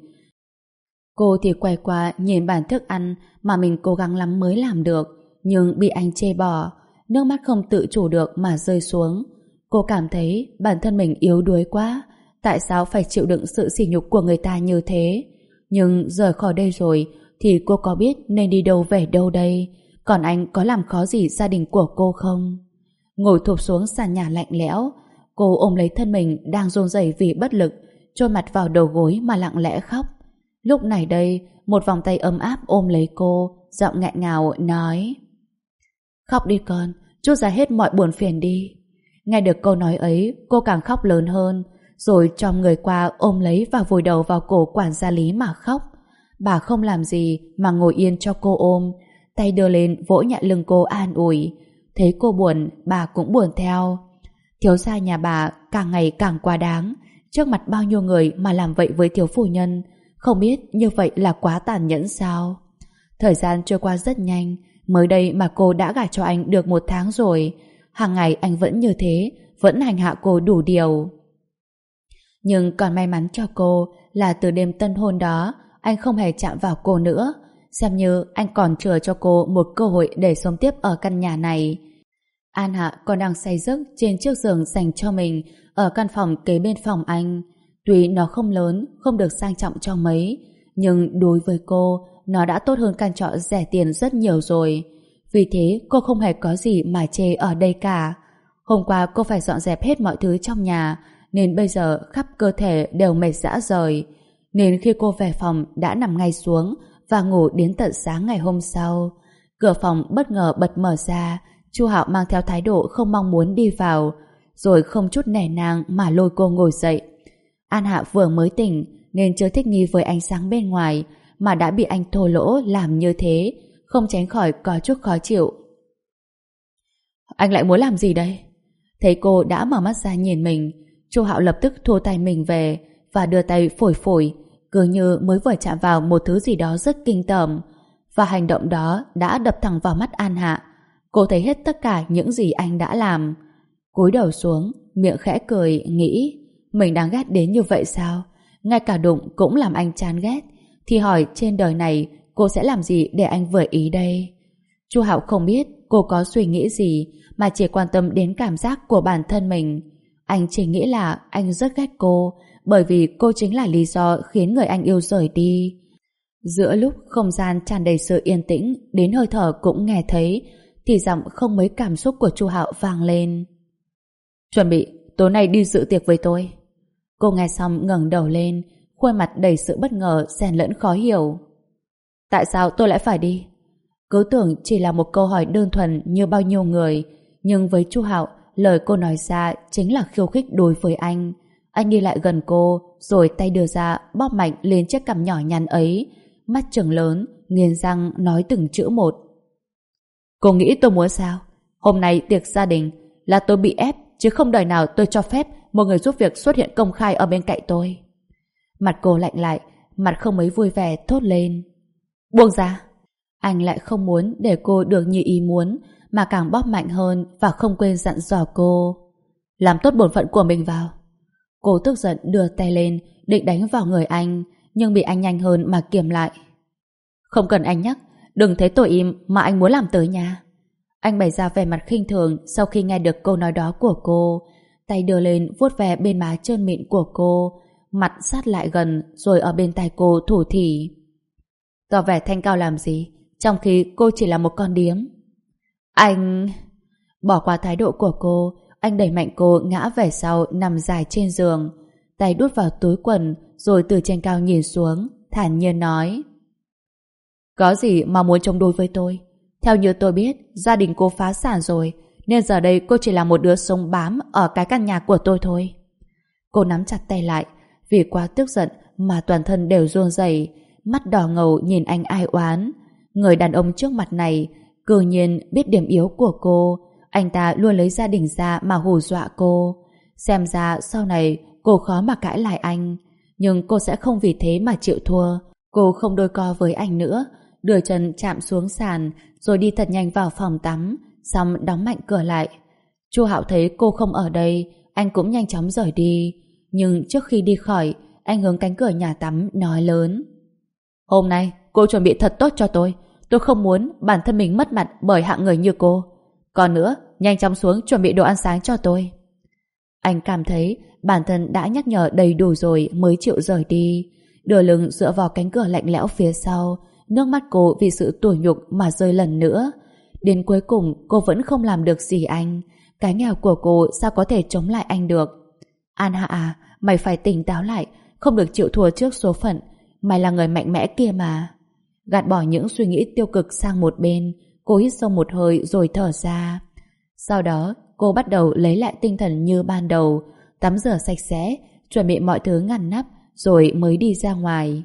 Cô thì quay qua nhìn bàn thức ăn mà mình cố gắng lắm mới làm được, nhưng bị anh chê bỏ. Nước mắt không tự chủ được mà rơi xuống. Cô cảm thấy bản thân mình yếu đuối quá. Tại sao phải chịu đựng sự sỉ nhục của người ta như thế? Nhưng rời khỏi đây rồi thì cô có biết nên đi đâu về đâu đây? Còn anh có làm khó gì gia đình của cô không? Ngồi thụp xuống sàn nhà lạnh lẽo, cô ôm lấy thân mình đang run rẩy vì bất lực, chôn mặt vào đầu gối mà lặng lẽ khóc. Lúc này đây, một vòng tay ấm áp ôm lấy cô, giọng nghẹn ngào nói: Khóc đi con, trút ra hết mọi buồn phiền đi. Nghe được câu nói ấy, cô càng khóc lớn hơn, rồi chom người qua ôm lấy và vùi đầu vào cổ quản gia Lý mà khóc. Bà không làm gì mà ngồi yên cho cô ôm, tay đưa lên vỗ nhẹ lưng cô an ủi. Thấy cô buồn, bà cũng buồn theo. Thiếu gia nhà bà càng ngày càng quá đáng, trước mặt bao nhiêu người mà làm vậy với thiếu phu nhân, không biết như vậy là quá tàn nhẫn sao? Thời gian trôi qua rất nhanh, mới đây mà cô đã gả cho anh được 1 tháng rồi. Hàng ngày anh vẫn như thế, vẫn hành hạ cô đủ điều. Nhưng còn may mắn cho cô là từ đêm tân hôn đó, anh không hề chạm vào cô nữa, xem như anh còn chờ cho cô một cơ hội để sống tiếp ở căn nhà này. An Hạ còn đang say giấc trên chiếc giường dành cho mình ở căn phòng kế bên phòng anh. Tuy nó không lớn, không được sang trọng cho mấy, nhưng đối với cô, nó đã tốt hơn căn trọ rẻ tiền rất nhiều rồi. Vì thế cô không hề có gì mà chê ở đây cả. Hôm qua cô phải dọn dẹp hết mọi thứ trong nhà, nên bây giờ khắp cơ thể đều mệt rã rời. Nên khi cô về phòng đã nằm ngay xuống và ngủ đến tận sáng ngày hôm sau. Cửa phòng bất ngờ bật mở ra, Chu Hạo mang theo thái độ không mong muốn đi vào, rồi không chút nể nang mà lôi cô ngồi dậy. An Hạ vừa mới tỉnh nên chưa thích nghi với ánh sáng bên ngoài mà đã bị anh thô lỗ làm như thế, không tránh khỏi có chút khó chịu. Anh lại muốn làm gì đây? Thấy cô đã mở mắt ra nhìn mình, Chu Hạo lập tức thua tay mình về và đưa tay phổi phổi, cứ như mới vừa chạm vào một thứ gì đó rất kinh tởm, và hành động đó đã đập thẳng vào mắt An Hạ. Cô thấy hết tất cả những gì anh đã làm. Cúi đầu xuống, miệng khẽ cười, nghĩ mình đáng ghét đến như vậy sao? Ngay cả đụng cũng làm anh chán ghét. Thì hỏi trên đời này cô sẽ làm gì để anh vừa ý đây? Chu Hạo không biết cô có suy nghĩ gì, mà chỉ quan tâm đến cảm giác của bản thân mình. Anh chỉ nghĩ là anh rất ghét cô, bởi vì cô chính là lý do khiến người anh yêu rời đi. Giữa lúc không gian tràn đầy sự yên tĩnh, đến hơi thở cũng nghe thấy, thì giọng không mấy cảm xúc của Chu Hạo vang lên. Chuẩn bị, tối nay đi dự tiệc với tôi. Cô nghe xong ngẩng đầu lên, khuôn mặt đầy sự bất ngờ xen lẫn khó hiểu. Tại sao tôi lại phải đi? Cứ tưởng chỉ là một câu hỏi đơn thuần như bao nhiêu người, nhưng với Chu Hạo, lời cô nói ra chính là khiêu khích đối với anh. Anh đi lại gần cô, rồi tay đưa ra bóp mạnh lên chiếc cằm nhỏ nhắn ấy, mắt trừng lớn, nghiến răng nói từng chữ một. Cô nghĩ tôi muốn sao? Hôm nay tiệc gia đình là tôi bị ép, chứ không đời nào tôi cho phép một người giúp việc xuất hiện công khai ở bên cạnh tôi. Mặt cô lạnh lại, mặt không mấy vui vẻ thốt lên. Buông ra! Anh lại không muốn để cô được như ý muốn, mà càng bóp mạnh hơn và không quên dặn dò cô. Làm tốt bổn phận của mình vào. Cô tức giận đưa tay lên, định đánh vào người anh, nhưng bị anh nhanh hơn mà kiềm lại. Không cần anh nhắc, đừng thấy tôi im mà anh muốn làm tới nha. Anh bày ra vẻ mặt khinh thường sau khi nghe được câu nói đó của cô, tay đưa lên vuốt ve bên má trơn mịn của cô, mặt sát lại gần rồi ở bên tai cô thủ thỉ. Tỏ vẻ thanh cao làm gì, trong khi cô chỉ là một con điếm. Anh... Bỏ qua thái độ của cô, anh đẩy mạnh cô ngã về sau nằm dài trên giường, tay đút vào túi quần rồi từ trên cao nhìn xuống, thản nhiên nói. Có gì mà muốn chống đối với tôi? Theo như tôi biết, gia đình cô phá sản rồi, nên giờ đây cô chỉ là một đứa sống bám ở cái căn nhà của tôi thôi. Cô nắm chặt tay lại, vì quá tức giận mà toàn thân đều run rẩy, mắt đỏ ngầu nhìn anh ai oán. Người đàn ông trước mặt này cư nhiên biết điểm yếu của cô, anh ta luôn lấy gia đình ra mà hù dọa cô. Xem ra sau này cô khó mà cãi lại anh, nhưng cô sẽ không vì thế mà chịu thua. Cô không đôi co với anh nữa, đưa chân chạm xuống sàn rồi đi thật nhanh vào phòng tắm, xong đóng mạnh cửa lại. Chu Hạo thấy cô không ở đây, anh cũng nhanh chóng rời đi, nhưng trước khi đi khỏi, anh hướng cánh cửa nhà tắm nói lớn. Hôm nay cô chuẩn bị thật tốt cho tôi không muốn bản thân mình mất mặt bởi hạng người như cô. Còn nữa, nhanh chóng xuống chuẩn bị đồ ăn sáng cho tôi. Anh cảm thấy bản thân đã nhắc nhở đầy đủ rồi mới chịu rời đi, đưa lưng dựa vào cánh cửa lạnh lẽo phía sau, nước mắt cô vì sự tủi nhục mà rơi lần nữa. Đến cuối cùng cô vẫn không làm được gì anh. Cái nghèo của cô sao có thể chống lại anh được? An Hạ à, mày phải tỉnh táo lại, không được chịu thua trước số phận. Mày là người mạnh mẽ kia mà. Gạt bỏ những suy nghĩ tiêu cực sang một bên, cô hít sâu một hơi rồi thở ra. Sau đó cô bắt đầu lấy lại tinh thần như ban đầu, tắm rửa sạch sẽ, chuẩn bị mọi thứ ngăn nắp rồi mới đi ra ngoài.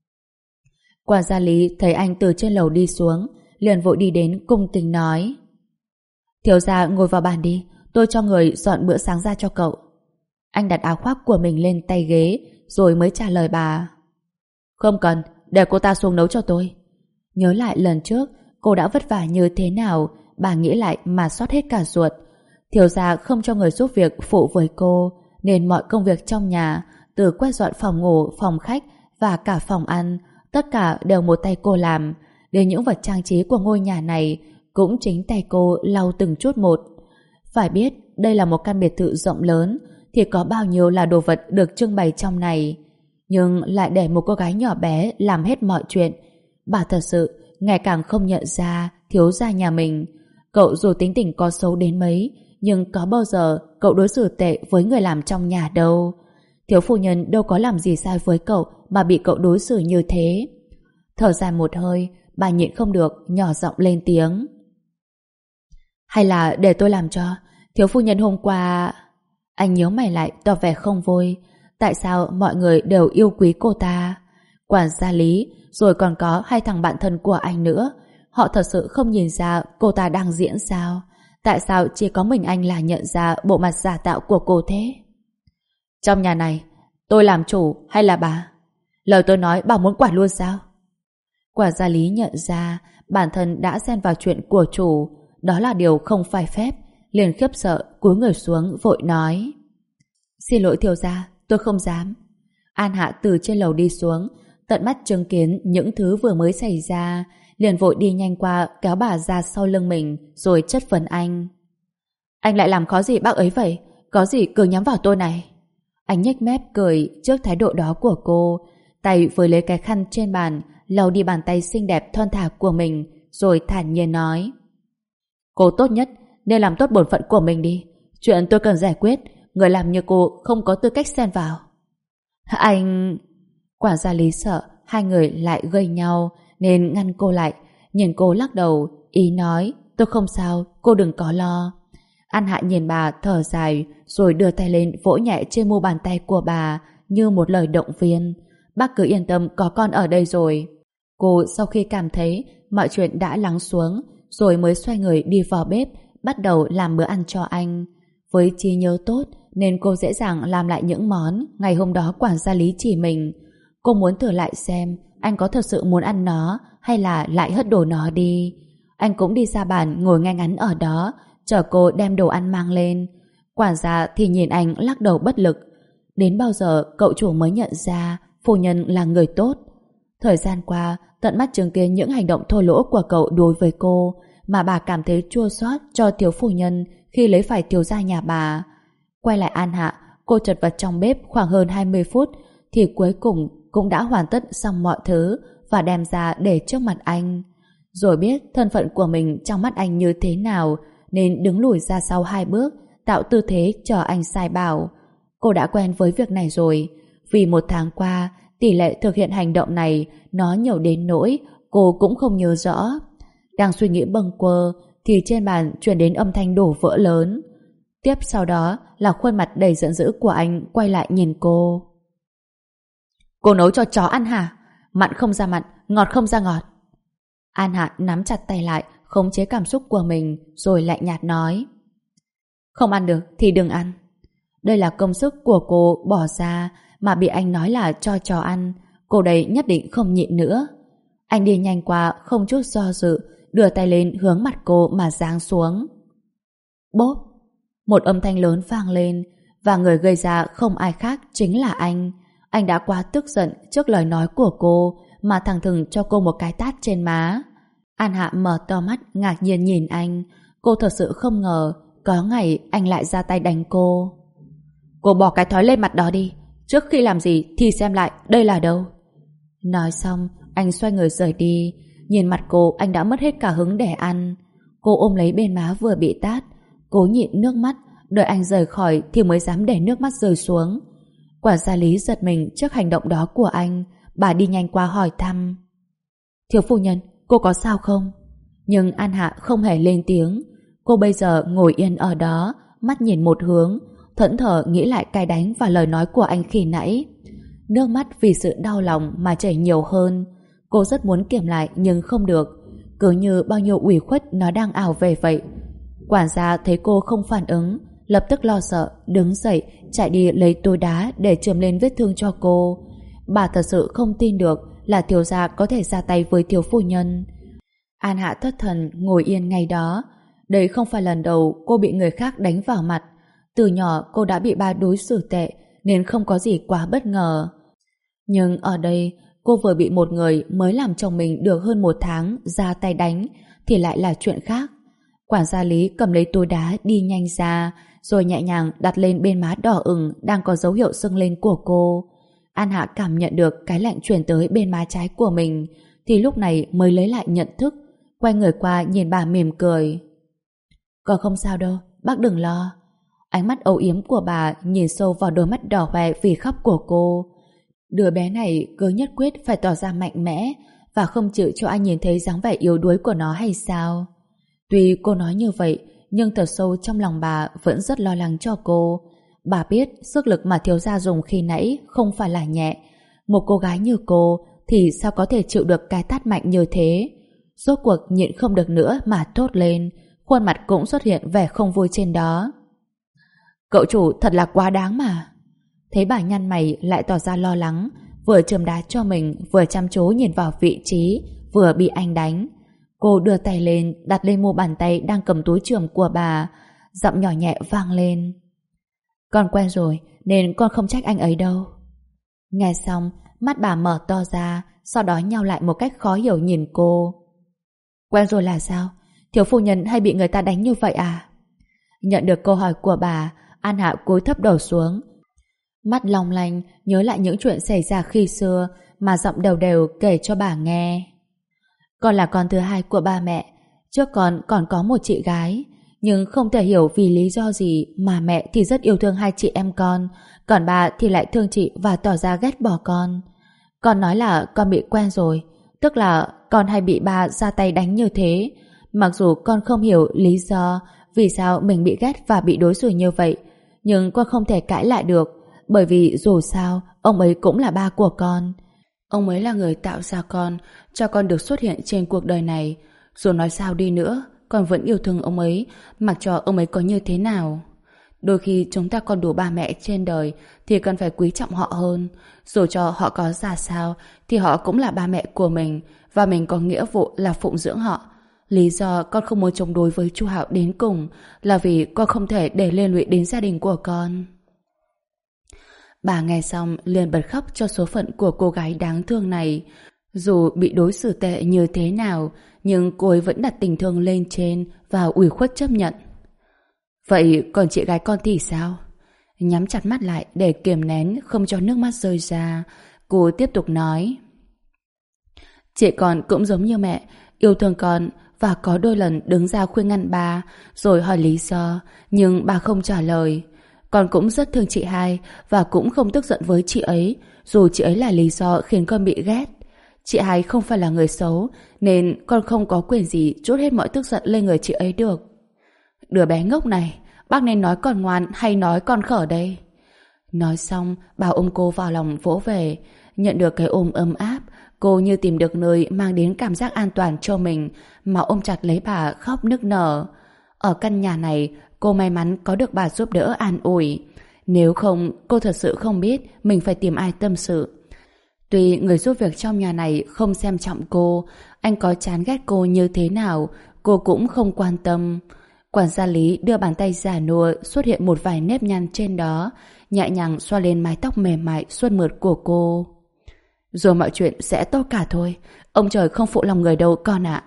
Quản gia Lý thấy anh từ trên lầu đi xuống, liền vội đi đến cung kính nói. Thiếu gia ngồi vào bàn đi, tôi cho người dọn bữa sáng ra cho cậu. Anh đặt áo khoác của mình lên tay ghế rồi mới trả lời bà. Không cần, để cô ta xuống nấu cho tôi. Nhớ lại lần trước cô đã vất vả như thế nào, bà nghĩ lại mà xót hết cả ruột. Thiếu gia không cho người giúp việc phụ với cô, nên mọi công việc trong nhà, từ quét dọn phòng ngủ, phòng khách và cả phòng ăn, tất cả đều một tay cô làm. Đến những vật trang trí của ngôi nhà này cũng chính tay cô lau từng chút một. Phải biết đây là một căn biệt thự rộng lớn, thì có bao nhiêu là đồ vật được trưng bày trong này, nhưng lại để một cô gái nhỏ bé làm hết mọi chuyện. Bà thật sự ngày càng không nhận ra thiếu gia nhà mình. Cậu dù tính tình có xấu đến mấy, nhưng có bao giờ cậu đối xử tệ với người làm trong nhà đâu. Thiếu phu nhân đâu có làm gì sai với cậu mà bị cậu đối xử như thế. Thở dài một hơi, bà nhịn không được nhỏ giọng lên tiếng. Hay là để tôi làm cho. Thiếu phu nhân hôm qua... Anh nhíu mày lại tỏ vẻ không vui. Tại sao mọi người đều yêu quý cô ta? Quản gia Lý, rồi còn có hai thằng bạn thân của anh nữa. Họ thật sự không nhìn ra cô ta đang diễn sao? Tại sao chỉ có mình anh là nhận ra bộ mặt giả tạo của cô thế? Trong nhà này, tôi làm chủ hay là bà? Lời tôi nói bà muốn quản luôn sao? Quản gia Lý nhận ra bản thân đã xen vào chuyện của chủ, đó là điều không phải phép, liền khiếp sợ cúi người xuống vội nói: Xin lỗi thiếu gia, tôi không dám. An Hạ từ trên lầu đi xuống, tận mắt chứng kiến những thứ vừa mới xảy ra, liền vội đi nhanh qua kéo bà ra sau lưng mình rồi chất vấn anh: Anh lại làm khó gì bác ấy vậy? Có gì cứ nhắm vào tôi này? Anh nhếch mép cười trước thái độ đó của cô, tay vừa lấy cái khăn trên bàn lau đi bàn tay xinh đẹp thon thả của mình, rồi thản nhiên nói: Cô tốt nhất nên làm tốt bổn phận của mình đi. Chuyện tôi cần giải quyết, người làm như cô không có tư cách xen vào. Anh... Quản gia Lý sợ hai người lại gây nhau nên ngăn cô lại, nhìn cô lắc đầu, ý nói: Tôi không sao, cô đừng có lo. An Hạ nhìn bà thở dài rồi đưa tay lên vỗ nhẹ trên mu bàn tay của bà như một lời động viên: Bác cứ yên tâm, có con ở đây rồi. Cô sau khi cảm thấy mọi chuyện đã lắng xuống rồi mới xoay người đi vào bếp bắt đầu làm bữa ăn cho anh. Với trí nhớ tốt nên cô dễ dàng làm lại những món ngày hôm đó quản gia Lý chỉ mình. Cô muốn thử lại xem anh có thật sự muốn ăn nó hay là lại hất đổ nó đi. Anh cũng đi ra bàn ngồi ngay ngắn ở đó chờ cô đem đồ ăn mang lên. Quản gia thì nhìn anh lắc đầu bất lực. Đến bao giờ cậu chủ mới nhận ra phu nhân là người tốt? Thời gian qua tận mắt chứng kiến những hành động thô lỗ của cậu đối với cô mà bà cảm thấy chua xót cho thiếu phu nhân khi lấy phải thiếu gia nhà bà. Quay lại An Hạ, cô chật vật trong bếp khoảng hơn 20 phút thì cuối cùng cũng đã hoàn tất xong mọi thứ và đem ra để trước mặt anh. Rồi biết thân phận của mình trong mắt anh như thế nào nên đứng lùi ra sau 2 bước tạo tư thế chờ anh sai bảo. Cô đã quen với việc này rồi. Vì 1 tháng qua tỷ lệ thực hiện hành động này nó nhiều đến nỗi cô cũng không nhớ rõ. Đang suy nghĩ bâng quơ thì trên bàn truyền đến âm thanh đổ vỡ lớn. Tiếp sau đó là khuôn mặt đầy giận dữ của anh quay lại nhìn cô. Cô nấu cho chó ăn hả? Mặn không ra mặn, ngọt không ra ngọt. An Hạ nắm chặt tay lại, khống chế cảm xúc của mình rồi lạnh nhạt nói: Không ăn được thì đừng ăn. Đây là công sức của cô bỏ ra mà bị anh nói là cho chó ăn, cô đấy nhất định không nhịn nữa. Anh đi nhanh qua không chút do dự, đưa tay lên hướng mặt cô mà giáng xuống. Bốp! Một âm thanh lớn vang lên và người gây ra không ai khác chính là anh. Anh đã quá tức giận trước lời nói của cô mà thẳng thừng cho cô một cái tát trên má. An Hạ mở to mắt ngạc nhiên nhìn anh. Cô thật sự không ngờ có ngày anh lại ra tay đánh cô. Cô bỏ cái thói lên mặt đó đi. Trước khi làm gì thì xem lại đây là đâu. Nói xong anh xoay người rời đi. Nhìn mặt cô anh đã mất hết cả hứng để ăn. Cô ôm lấy bên má vừa bị tát, cố nhịn nước mắt, đợi anh rời khỏi thì mới dám để nước mắt rơi xuống. Quản gia Lý giật mình trước hành động đó của anh. Bà đi nhanh qua hỏi thăm: Thiếu phu nhân, cô có sao không? Nhưng An Hạ không hề lên tiếng. Cô bây giờ ngồi yên ở đó, mắt nhìn một hướng, thẫn thờ nghĩ lại cay đánh và lời nói của anh khi nãy. Nước mắt vì sự đau lòng mà chảy nhiều hơn. Cô rất muốn kiềm lại nhưng không được, cứ như bao nhiêu ủy khuất nó đang ào về vậy. Quản gia thấy cô không phản ứng, lập tức lo sợ, đứng dậy chạy đi lấy túi đá để chườm lên vết thương cho cô. Bà thật sự không tin được là thiếu gia có thể ra tay với thiếu phu nhân. An Hạ thất thần ngồi yên ngay đó. Đây không phải lần đầu cô bị người khác đánh vào mặt. Từ nhỏ cô đã bị ba đối xử tệ nên không có gì quá bất ngờ. Nhưng ở đây cô vừa bị một người mới làm chồng mình được hơn 1 tháng ra tay đánh thì lại là chuyện khác. Quản gia Lý cầm lấy túi đá đi nhanh ra rồi nhẹ nhàng đặt lên bên má đỏ ửng đang có dấu hiệu sưng lên của cô. An Hạ cảm nhận được cái lạnh truyền tới bên má trái của mình thì lúc này mới lấy lại nhận thức, quay người qua nhìn bà mỉm cười. Có không sao đâu, bác đừng lo. Ánh mắt âu yếm của bà nhìn sâu vào đôi mắt đỏ hoe vì khóc của cô. Đứa bé này cứ nhất quyết phải tỏ ra mạnh mẽ và không chịu cho ai nhìn thấy dáng vẻ yếu đuối của nó hay sao? Tuy cô nói như vậy nhưng thật sâu trong lòng bà vẫn rất lo lắng cho cô. Bà biết sức lực mà thiếu gia dùng khi nãy không phải là nhẹ. Một cô gái như cô thì sao có thể chịu được cái tát mạnh như thế. Rốt cuộc nhịn không được nữa mà thốt lên, khuôn mặt cũng xuất hiện vẻ không vui trên đó. Cậu chủ thật là quá đáng mà. Thấy bà nhăn mày lại tỏ ra lo lắng, vừa chườm đá cho mình vừa chăm chú nhìn vào vị trí vừa bị anh đánh. Cô đưa tay lên đặt lên mu bàn tay đang cầm túi chườm của bà, giọng nhỏ nhẹ vang lên. Con quen rồi nên con không trách anh ấy đâu. Nghe xong, mắt bà mở to ra, sau đó nhao lại một cách khó hiểu nhìn cô. Quen rồi là sao? Thiếu phu nhân hay bị người ta đánh như vậy à? Nhận được câu hỏi của bà, An Hạ cúi thấp đầu xuống, mắt long lanh nhớ lại những chuyện xảy ra khi xưa mà giọng đều đều kể cho bà nghe. Con là con thứ hai của ba mẹ. Trước con còn có một chị gái, nhưng không thể hiểu vì lý do gì mà mẹ thì rất yêu thương hai chị em con, còn bà thì lại thương chị và tỏ ra ghét bỏ con. Con nói là con bị quen rồi, tức là con hay bị ba ra tay đánh như thế. Mặc dù con không hiểu lý do vì sao mình bị ghét và bị đối xử như vậy, nhưng con không thể cãi lại được, bởi vì dù sao ông ấy cũng là ba của con. Ông ấy là người tạo ra con, cho con được xuất hiện trên cuộc đời này. Dù nói sao đi nữa, con vẫn yêu thương ông ấy, mặc cho ông ấy có như thế nào. Đôi khi chúng ta còn đủ ba mẹ trên đời thì cần phải quý trọng họ hơn. Dù cho họ có ra sao thì họ cũng là ba mẹ của mình, và mình có nghĩa vụ là phụng dưỡng họ. Lý do con không muốn chống đối với Chu Hạo đến cùng là vì con không thể để liên lụy đến gia đình của con. Bà nghe xong liền bật khóc cho số phận của cô gái đáng thương này. Dù bị đối xử tệ như thế nào, nhưng cô ấy vẫn đặt tình thương lên trên và ủy khuất chấp nhận. Vậy còn chị gái con thì sao? Nhắm chặt mắt lại để kiềm nén không cho nước mắt rơi ra, cô tiếp tục nói. Chị con cũng giống như mẹ, yêu thương con và có đôi lần đứng ra khuyên ngăn bà, rồi hỏi lý do, nhưng bà không trả lời. Con cũng rất thương chị hai và cũng không tức giận với chị ấy, dù chị ấy là lý do khiến con bị ghét. Chị hai không phải là người xấu, nên con không có quyền gì trút hết mọi tức giận lên người chị ấy được. Đứa bé ngốc này, bác nên nói con ngoan hay nói con khở đây? Nói xong, bà ôm cô vào lòng vỗ về. Nhận được cái ôm ấm áp, cô như tìm được nơi mang đến cảm giác an toàn cho mình, mà ôm chặt lấy bà khóc nức nở. Ở căn nhà này, cô may mắn có được bà giúp đỡ an ủi. Nếu không, cô thật sự không biết mình phải tìm ai tâm sự. Tuy người giúp việc trong nhà này không xem trọng cô, anh có chán ghét cô như thế nào, cô cũng không quan tâm. Quản gia Lý đưa bàn tay già nua xuất hiện một vài nếp nhăn trên đó, nhẹ nhàng xoa lên mái tóc mềm mại xuân mượt của cô. Rồi mọi chuyện sẽ tốt cả thôi, ông trời không phụ lòng người đâu con ạ.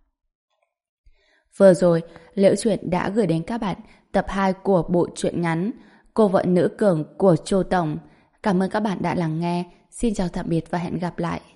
Vừa rồi, Liễu Chuyện đã gửi đến các bạn tập 2 của bộ truyện ngắn Cô vợ nữ cường của Chu Tổng. Cảm ơn các bạn đã lắng nghe. Xin chào tạm biệt và hẹn gặp lại.